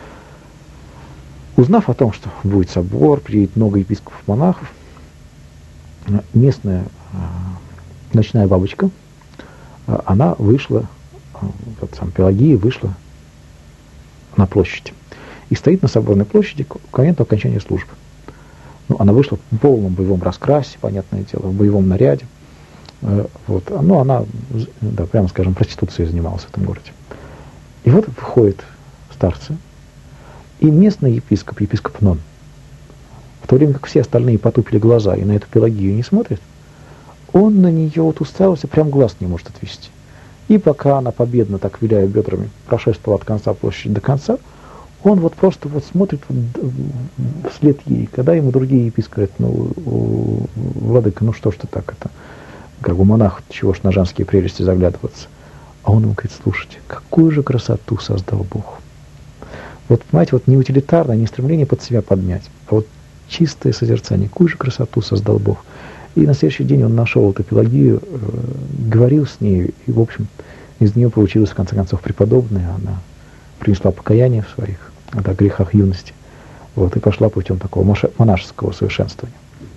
Узнав о том, что будет собор, приедет много епископов-монахов, местная ночная бабочка, она вышла, вот сам Пелагия вышла на площадь. И стоит на соборной площади к моменту окончания службы. Ну, она вышла в полном боевом раскрасе, понятное дело, в боевом наряде. Вот. Ну, она, да, прямо скажем, проституцией занималась в этом городе. И вот выходят старцы, и местный епископ, епископ Нон, в то время как все остальные потупили глаза и на эту Пелагию не смотрят, он на нее вот уставился, прям глаз не может отвести. И пока она победно, так виляя бедрами, прошествовала от конца площади до конца, он вот просто вот смотрит вслед ей. Когда ему другие епископы говорят: ну, владыка, ну что ж ты так это, как бы монах, чего ж на женские прелести заглядываться. А он ему говорит: слушайте, какую же красоту создал Бог. Вот, понимаете, вот не утилитарное, не стремление под себя подмять, а вот чистое созерцание, какую же красоту создал Бог. И на следующий день он нашел эту Пелагию, говорил с ней, и, в общем, из нее получилась, в конце концов, преподобная. Она принесла покаяние в своих грехах юности, вот, и пошла путем такого монашеского совершенствования.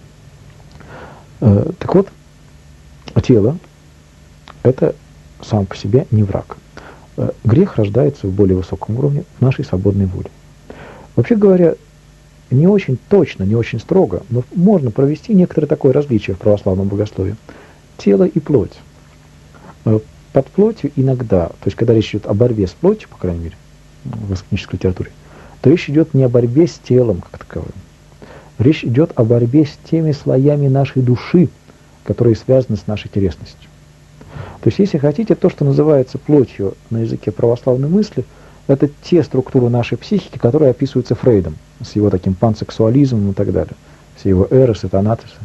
Так вот, тело – это сам по себе не враг. Грех рождается в более высоком уровне в нашей свободной воле. Вообще говоря, не очень точно, не очень строго, но можно провести некоторое такое различие в православном богословии. Тело и плоть. Под плотью иногда, то есть когда речь идет о борьбе с плотью, по крайней мере, в эскетической литературе, то речь идет не о борьбе с телом как таковым. Речь идет о борьбе с теми слоями нашей души, которые связаны с нашей телесностью. То есть, если хотите, то, что называется плотью на языке православной мысли, это те структуры нашей психики, которые описываются Фрейдом, с его таким пансексуализмом и так далее, с его эрос и танатоса.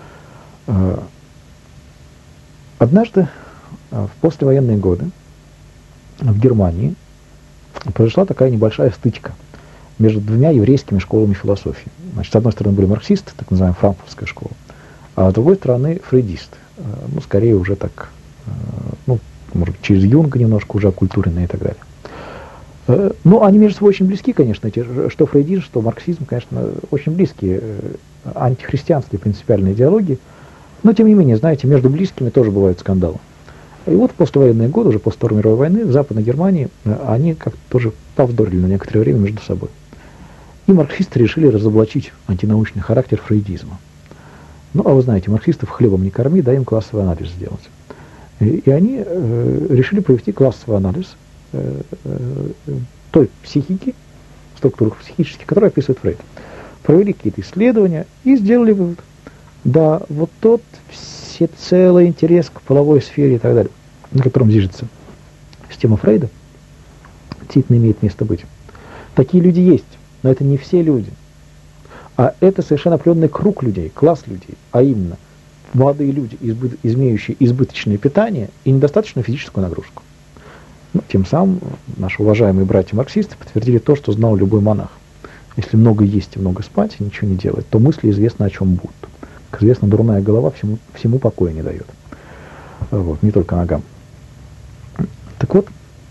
Однажды, в послевоенные годы, в Германии произошла такая небольшая стычка между двумя еврейскими школами философии. Значит, с одной стороны были марксисты, так называемая франкфуртская школа, а с другой стороны фрейдисты. Ну, скорее уже так, ну, может быть, через Юнга немножко уже оккультуренные и так далее. Ну, они между собой очень близки, конечно, что фрейдизм, что марксизм, конечно, очень близкие, антихристианские принципиальные идеологии, но, тем не менее, знаете, между близкими тоже бывают скандалы. И вот в послевоенные годы, уже после Второй мировой войны, в Западной Германии они как-то тоже повздорили на некоторое время между собой. И марксисты решили разоблачить антинаучный характер фрейдизма. Ну, а вы знаете, марксистов хлебом не корми, дай им классовый анализ сделать. И они решили провести классовый анализ той психики, структурах психических, которые описывает Фрейд. Провели какие-то исследования и сделали вывод. Да, вот тот всецелый интерес к половой сфере и так далее, на котором движется система Фрейда, действительно имеет место быть. Такие люди есть, но это не все люди. А это совершенно определенный круг людей, класс людей, а именно молодые люди, имеющие избыточное питание и недостаточную физическую нагрузку. Ну, тем самым наши уважаемые братья-марксисты подтвердили то, что знал любой монах. Если много есть и много спать, и ничего не делать, то мысли известно, о чем будут. Как известно, дурная голова всему покоя не дает. Вот, не только ногам. Так вот,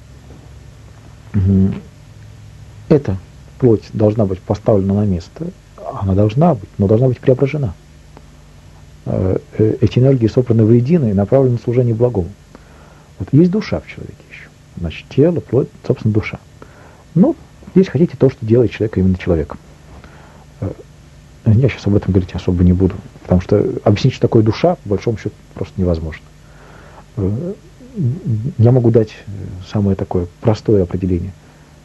эта плоть должна быть поставлена на место. Она должна быть, но должна быть преображена. Эти энергии собраны воедино и направлены на служение благому. Вот есть душа в человеке еще. Значит, тело, плоть, собственно, душа. Ну, если хотите, то, что делает человека именно человеком. Я сейчас об этом говорить особо не буду, потому что объяснить, что такое душа, по большому счету, просто невозможно. Я могу дать самое такое простое определение.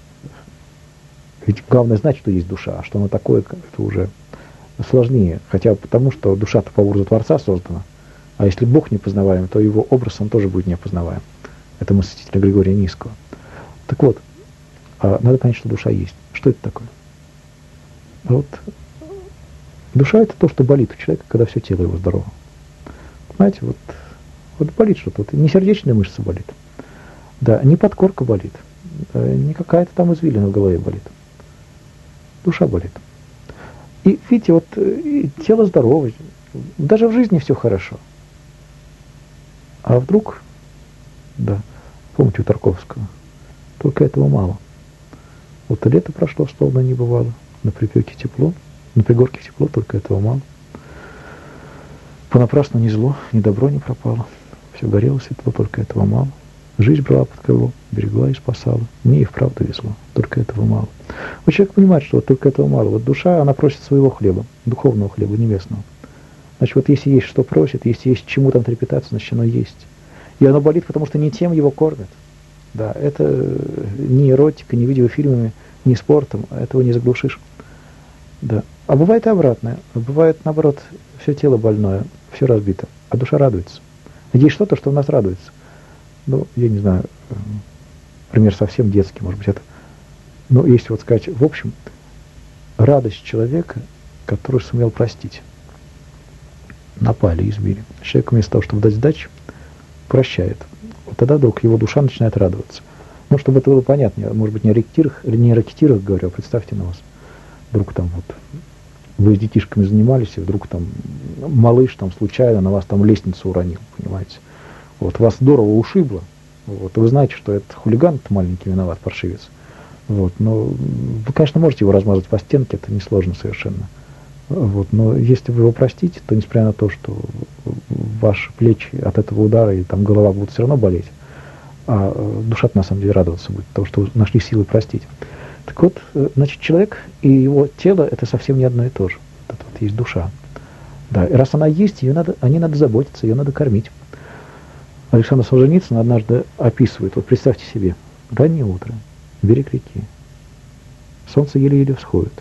Ведь главное знать, что есть душа, а что она такое, это уже сложнее. Хотя потому, что душа-то по образу Творца создана. А если Бог непознаваем, то его образ, он тоже будет непознаваем. Это мысль святителя Григория Нисского. Так вот, надо понять, что душа есть. Что это такое? Вот душа — это то, что болит у человека, когда все тело его здорово. Знаете, вот болит что-то. Вот не сердечная мышца болит. Да, не подкорка болит. Не какая-то там извилина в голове болит. Душа болит. И видите, вот тело здоровое, даже в жизни все хорошо. А вдруг, да, помните у Тарковского, только этого мало. Вот и лето прошло, словно не бывало, на припеке тепло, на пригорке тепло, только этого мало. Понапрасну ни зло, ни добро не пропало. Все горело светло, только этого мало. Жизнь брала под крыло, берегла и спасала. Мне и вправду везло, только этого мало. Вот человек понимает, что вот только этого мало. Вот душа, она просит своего хлеба, духовного хлеба, небесного. Значит, вот если есть что просит, если есть чему там трепетаться, значит, оно есть. И оно болит, потому что не тем его кормят. Да, это не эротика, не видеофильмами, не спортом, этого не заглушишь. Да. А бывает и обратное. Бывает, наоборот, все тело больное, все разбито, а душа радуется. Есть что-то, что у нас радуется. Ну, я не знаю, пример совсем детский, может быть, это. Но если вот сказать, в общем, радость человека, который сумел простить. Напали, избили. Человек вместо того, чтобы дать сдачу, прощает. Вот тогда вдруг его душа начинает радоваться. Ну, чтобы это было понятно, может быть, не о ракетирах говорю, а представьте на вас. Вдруг там вот вы с детишками занимались, и вдруг там малыш там случайно на вас там лестницу уронил, понимаете. Вот, вас здорово ушибло. Вот, и вы знаете, что этот хулиган-то маленький виноват, паршивец. Вот, но вы, конечно, можете его размазать по стенке, это несложно совершенно. Вот, но если вы его простите, то несмотря на то, что ваши плечи от этого удара и там голова будут все равно болеть, а душа-то на самом деле радоваться будет, потому что вы нашли силы простить. Так вот, значит, человек и его тело — это совсем не одно и то же. Это вот есть душа. Да, и раз она есть, о ней надо заботиться, ее надо кормить. Александр Солженицын однажды описывает, вот представьте себе, раннее утро, берег реки, солнце еле-еле всходит.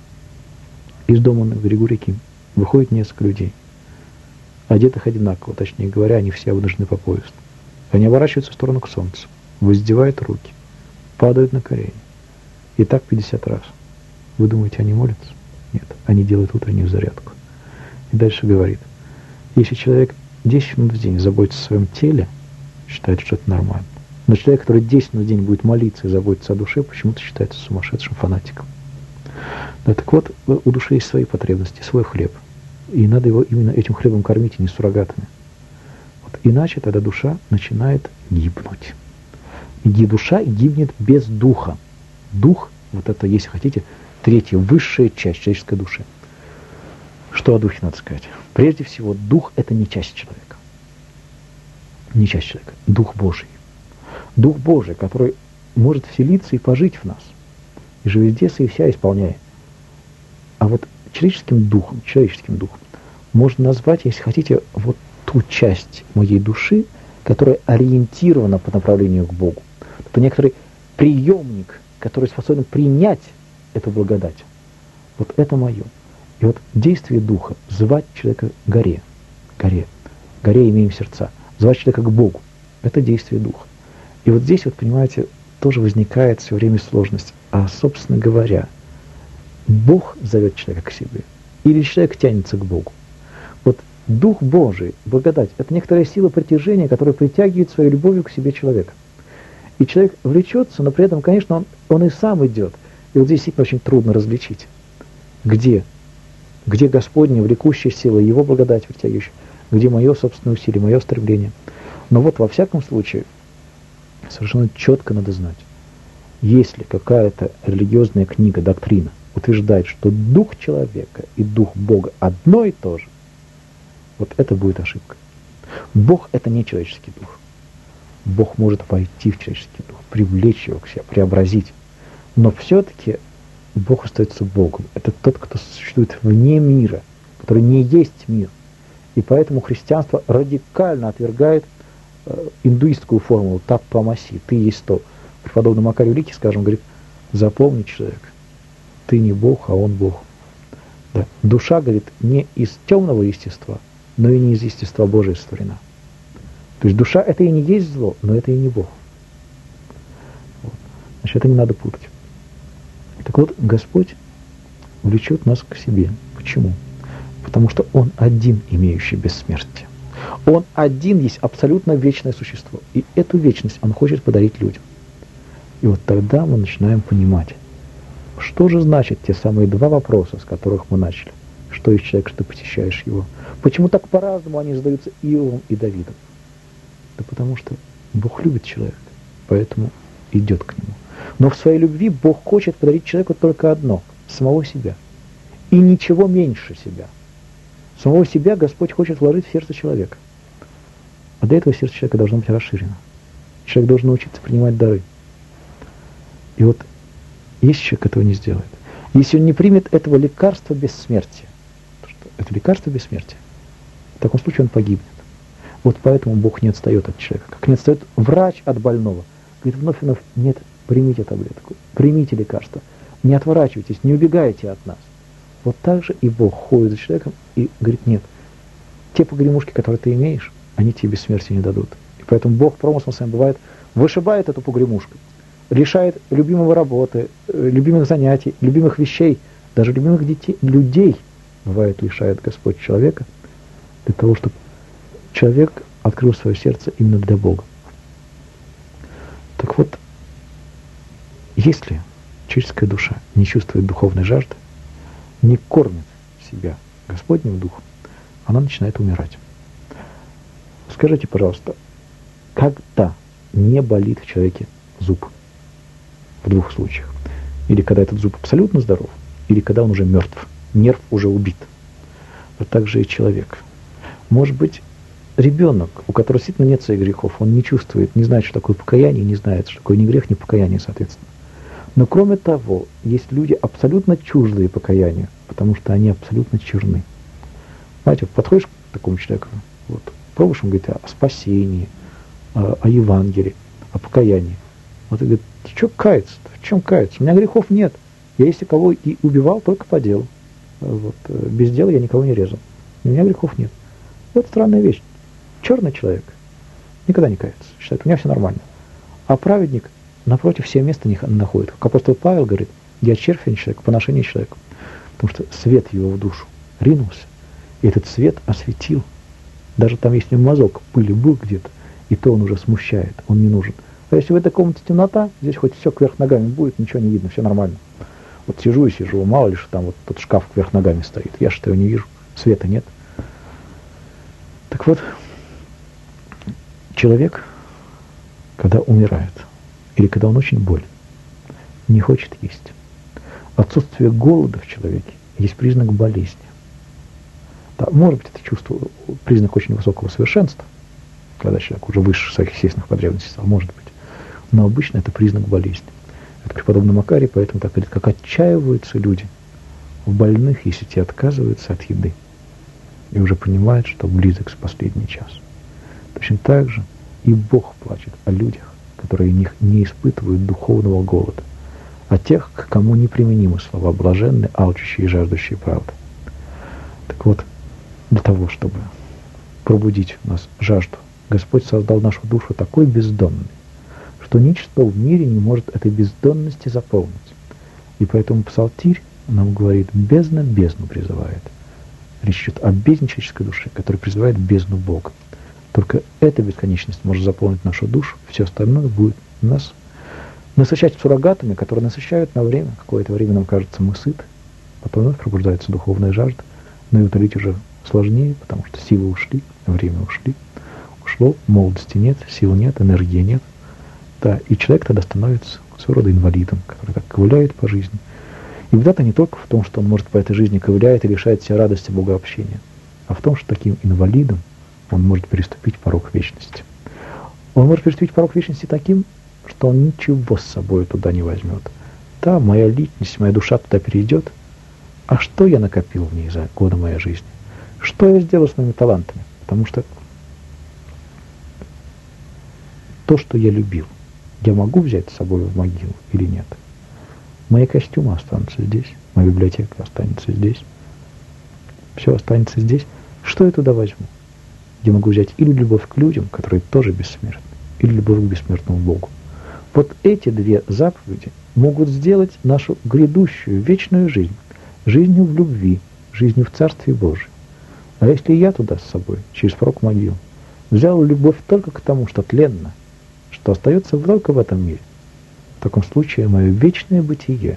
Из дома на берегу реки выходит несколько людей, одетых одинаково, точнее говоря, они все обнажены по пояс. Они оборачиваются в сторону к солнцу, воздевают руки, падают на колени. И так 50 раз. Вы думаете, они молятся? Нет, они делают утреннюю зарядку. И дальше говорит, если человек 10 минут в день заботится о своем теле, считает, что это нормально. Но человек, который 10 минут в день будет молиться и заботиться о душе, почему-то считается сумасшедшим фанатиком. Да, так вот, у души есть свои потребности, свой хлеб. И надо его именно этим хлебом кормить, и не суррогатами. Вот, иначе тогда душа начинает гибнуть. И душа гибнет без духа. Дух, вот это, если хотите, третья, высшая часть человеческой души. Что о духе надо сказать? Прежде всего, дух — это не часть человека. Не часть человека. Дух Божий. Дух Божий, который может вселиться и пожить в нас. И же везде и вся исполняет. А вот человеческим духом можно назвать, если хотите, вот ту часть моей души, которая ориентирована по направлению к Богу. Это некоторый приемник, который способен принять эту благодать. Вот это мое. И вот действие Духа, звать человека к горе, горе имеем сердца, звать человека к Богу, это действие Духа. И вот здесь, вот понимаете, тоже возникает все время сложность. А, собственно говоря, Бог зовет человека к себе, или человек тянется к Богу. Вот Дух Божий, благодать, это некоторая сила притяжения, которая притягивает своей любовью к себе человека. И человек влечется, но при этом, конечно, он и сам идет. И вот здесь действительно очень трудно различить, где Господня влекущая сила, Его благодать притягивающая, где мое собственное усилие, мое стремление. Но вот во всяком случае, совершенно четко надо знать, если какая-то религиозная книга, доктрина утверждает, что дух человека и дух Бога одно и то же, вот это будет ошибка. Бог — это не человеческий дух. Бог может войти в человеческий дух, привлечь его к себе, преобразить. Но все-таки Бог остается Богом. Это тот, кто существует вне мира, который не есть мир. И поэтому христианство радикально отвергает индуистскую формулу «таппамаси», «ты есть то». Преподобный Макарий Великий, скажем, говорит: запомни, человек, ты не Бог, а он Бог. Да. Душа, говорит, не из темного естества, но и не из естества Божия створена. То есть душа — это и не есть зло, но это и не Бог. Вот. Значит, это не надо путать. Так вот, Господь влечет нас к себе. Почему? Потому что Он один, имеющий бессмертие. Он один есть абсолютно вечное существо. И эту вечность Он хочет подарить людям. И вот тогда мы начинаем понимать, что же значит те самые два вопроса, с которых мы начали. Что есть человек, что ты посещаешь его? Почему так по-разному они задаются Иовом и Давидом? Да потому что Бог любит человека, поэтому идет к нему. Но в своей любви Бог хочет подарить человеку только одно — самого себя. И ничего меньше себя. Самого себя Господь хочет вложить в сердце человека. А для этого сердце человека должно быть расширено. Человек должен научиться принимать дары. И вот если человек этого не сделает, если он не примет этого лекарства бессмертия, это лекарство бессмертия, в таком случае он погибнет. Вот поэтому Бог не отстает от человека, как не отстает врач от больного. Говорит вновь и вновь: нет, примите таблетку, примите лекарство, не отворачивайтесь, не убегайте от нас. Вот так же и Бог ходит за человеком и говорит: нет, те погремушки, которые ты имеешь, они тебе бессмертия не дадут. И поэтому Бог промыслом своим бывает вышибает эту погремушку, лишает любимого работы, любимых занятий, любимых вещей, даже любимых детей, людей, бывает, лишает Господь человека для того, чтобы человек открыл свое сердце именно для Бога. Так вот, если человеческая душа не чувствует духовной жажды, не кормит себя Господним Духом, она начинает умирать. Скажите, пожалуйста, когда не болит в человеке зуб? В двух случаях. Или когда этот зуб абсолютно здоров, или когда он уже мертв, нерв уже убит. Вот так же и человек. Может быть, ребенок, у которого действительно нет своих грехов, он не чувствует, не знает, что такое покаяние, не знает, что такое ни грех, ни покаяние, соответственно. Но кроме того, есть люди абсолютно чуждые покаянию, потому что они абсолютно черны. Знаете, вот подходишь к такому человеку, вот, пробуешь, он говорит о спасении, о Евангелии, о покаянии. Вот и говорит: что каяться-то? В чем каяться? У меня грехов нет. Я если кого и убивал, только по делу. Вот, без дела я никого не резал. У меня грехов нет. Вот странная вещь. Черный человек никогда не кается. Считает: у меня все нормально. А праведник, напротив, все места не находит. Как апостол Павел говорит: я червь человек, поношение человека. Потому что свет его в душу ринулся. И этот свет осветил. Даже там, если мазок пыли был где-то, и то он уже смущает, он не нужен. А если в этой комнате темнота, здесь хоть все кверх ногами будет, ничего не видно, все нормально. Вот сижу и сижу, мало ли, что там вот тот шкаф кверх ногами стоит. Я что его не вижу, света нет. Так вот, человек, когда умирает, или когда он очень болен, не хочет есть. Отсутствие голода в человеке есть признак болезни. Да, может быть, это чувство, признак очень высокого совершенства, когда человек уже выше своих естественных потребностей стал, может быть. Но обычно это признак болезни. Это преподобный Макарий, поэтому так говорит: как отчаиваются люди в больных, если те отказываются от еды, и уже понимают, что близок последний час. Точно так же и Бог плачет о людях, которые не испытывают духовного голода, а тех, к кому неприменимы слова блаженные, алчущие и жаждущие правды. Так вот, для того, чтобы пробудить в нас жажду, Господь создал нашу душу такой бездонной, что ничто в мире не может этой бездонности заполнить. И поэтому Псалтирь нам говорит, бездна бездну призывает. Речь идет о бездне человеческой души, которая призывает бездну Бога. Только эта бесконечность может заполнить нашу душу, все остальное будет нас насыщать суррогатами, которые насыщают на время. Какое-то время нам кажется, мы сыты, потом вновь пробуждается духовная жажда, но и утолить уже сложнее, потому что силы ушли, время ушло, молодости нет, сил нет, энергии нет. Да, и человек тогда становится своего рода инвалидом, который так ковыляет по жизни. И беда-то не только в том, что он может по этой жизни ковыляет и лишает себя радости богообщения, а в том, что таким инвалидом он может переступить порог вечности. Он может переступить порог вечности таким, что он ничего с собой туда не возьмет. Да, моя личность, моя душа туда перейдет. А что я накопил в ней за годы моей жизни? Что я сделал с моими талантами? Потому что то, что я любил, я могу взять с собой в могилу или нет? Мои костюмы останутся здесь, моя библиотека останется здесь, все останется здесь. Что я туда возьму? Я могу взять или любовь к людям, которые тоже бессмертны, или любовь к бессмертному Богу. Вот эти две заповеди могут сделать нашу грядущую вечную жизнь жизнью в любви, жизнью в Царстве Божьем. А если я туда с собой, через порог могил, взял любовь только к тому, что тленно, что остается только в этом мире, в таком случае мое вечное бытие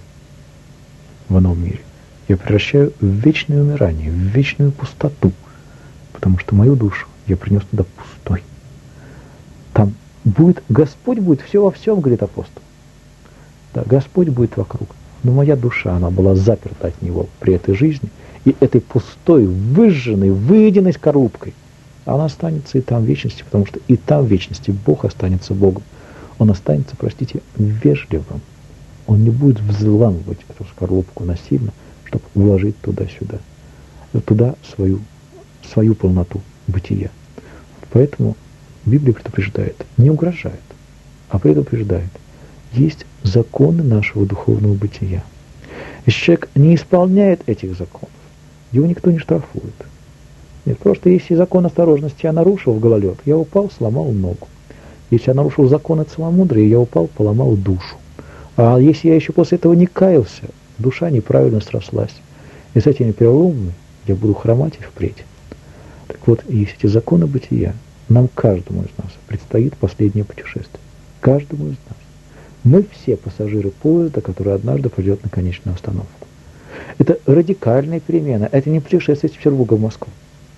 в ином мире я превращаю в вечное умирание, в вечную пустоту, потому что мою душу я принес туда пустой. Там будет, Господь будет все во всем, говорит апостол. Да, Господь будет вокруг. Но моя душа, она была заперта от Него при этой жизни, и этой пустой, выжженной, выеденной скорлупкой, она останется и там в вечности, потому что и там в вечности Бог останется Богом. Он останется, простите, вежливым. Он не будет взламывать эту скорлупку насильно, чтобы вложить туда-сюда, туда свою полноту бытия. Поэтому Библия предупреждает, не угрожает, а предупреждает. Есть законы нашего духовного бытия. Если человек не исполняет этих законов, его никто не штрафует. Нет, просто если закон осторожности я нарушил в гололед, я упал, сломал ногу. Если я нарушил законы целомудрия, я упал, поломал душу. А если я еще после этого не каялся, душа неправильно срослась. И с этими переломами я буду хромать и впредь. Так вот, есть эти законы бытия. Нам, каждому из нас, предстоит последнее путешествие. Каждому из нас. Мы все пассажиры поезда, который однажды придет на конечную остановку. Это радикальная перемена. Это не путешествие из Петербурга в Москву.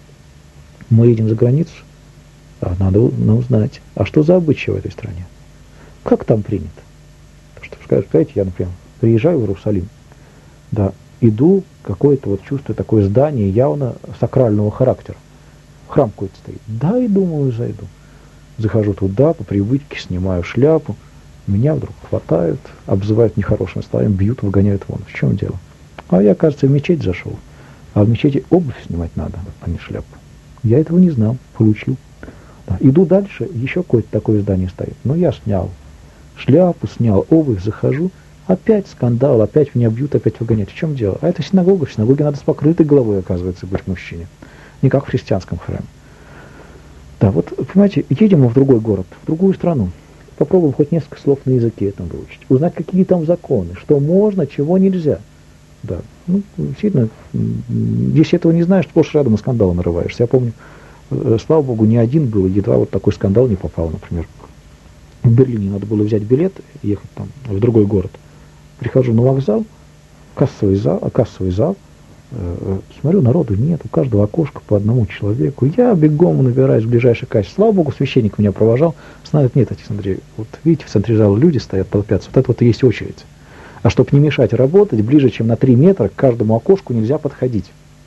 Мы едем за границу, а надо узнать, а что за обычаи в этой стране? Как там принято? Что, скажите, я, например, приезжаю в Иерусалим, да, иду, какое-то вот чувствую такое здание явно сакрального характера. Храм какой-то стоит. Да, и думаю, зайду. Захожу туда, по привычке, снимаю шляпу. Меня вдруг хватают, обзывают нехорошими словами, бьют, выгоняют вон. В чем дело? А я, кажется, в мечеть зашел. А в мечети обувь снимать надо, а не шляпу. Я этого не знал, получил. Да. Иду дальше, еще какое-то такое здание стоит. Но я снял шляпу, снял обувь, захожу. Опять скандал, опять меня бьют, опять выгоняют. В чем дело? А это синагога. В синагоге надо с покрытой головой, оказывается, быть мужчине. Не как в христианском храме. Да, вот, понимаете, едем мы в другой город, в другую страну. Попробуем хоть несколько слов на языке этом выучить. Узнать, какие там законы, что можно, чего нельзя. Да, ну, действительно, если этого не знаешь, сплошь рядом на скандалы нарываешься. Я помню, слава богу, не один был, едва вот такой скандал не попал, например. В Берлине надо было взять билет, ехать там в другой город. Прихожу на вокзал, кассовый зал, смотрю, народу нет, у каждого окошка по одному человеку. Я бегом набираюсь в ближайшей кассе. Слава богу, священник меня провожал. Знает, нет, отец Андрей, вот видите, в центре зала люди стоят, толпятся. Вот это вот и есть очередь. А чтобы не мешать работать, ближе, чем на 3 метра, к каждому окошку нельзя подходить.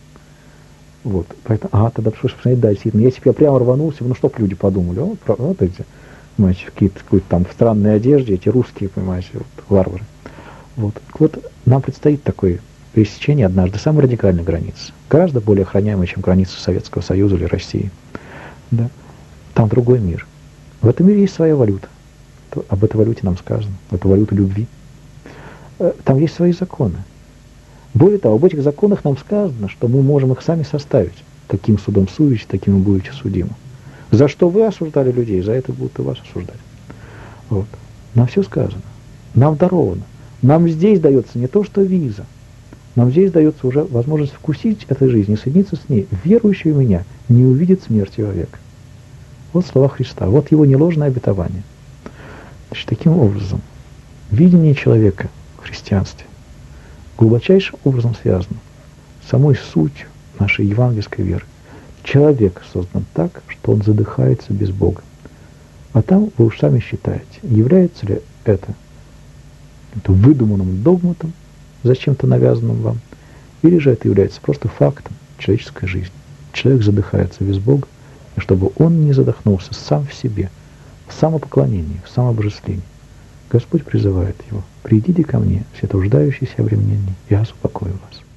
Вот. Поэтому, тогда пришлось посмотреть, да, действительно. Если бы я прямо рванулся, ну, чтоб люди подумали, вот эти, понимаете, какие-то там в странной одежде, эти русские, понимаете, вот, варвары. Вот нам предстоит такое пересечение однажды самой радикальной границы, гораздо более охраняемой, чем границы Советского Союза или России. Да? Там другой мир. В этом мире есть своя валюта. Об этой валюте нам сказано. Это валюта любви. там есть свои законы. Более того, об этих законах нам сказано, что мы можем их сами составить. Каким судом судите, таким и будете судимы. За что вы осуждали людей, за это будут и вас осуждать. Вот. Нам все сказано. Нам даровано. Нам здесь дается не то, что виза. Нам здесь дается уже возможность вкусить этой жизни, соединиться с ней. Верующий в меня не увидит смерти вовек. Вот слова Христа. Вот его неложное обетование. Значит, таким образом, видение человека в христианстве глубочайшим образом связано с самой сутью нашей евангельской веры. Человек создан так, что он задыхается без Бога. А там вы уж сами считаете, является ли это выдуманным догматом, зачем-то навязанным вам, или же это является просто фактом человеческой жизни. Человек задыхается без Бога, и чтобы он не задохнулся сам в себе, в самопоклонении, в самообожествлении, Господь призывает его: «Придите ко мне, все труждающиеся и обремененные, я успокою вас».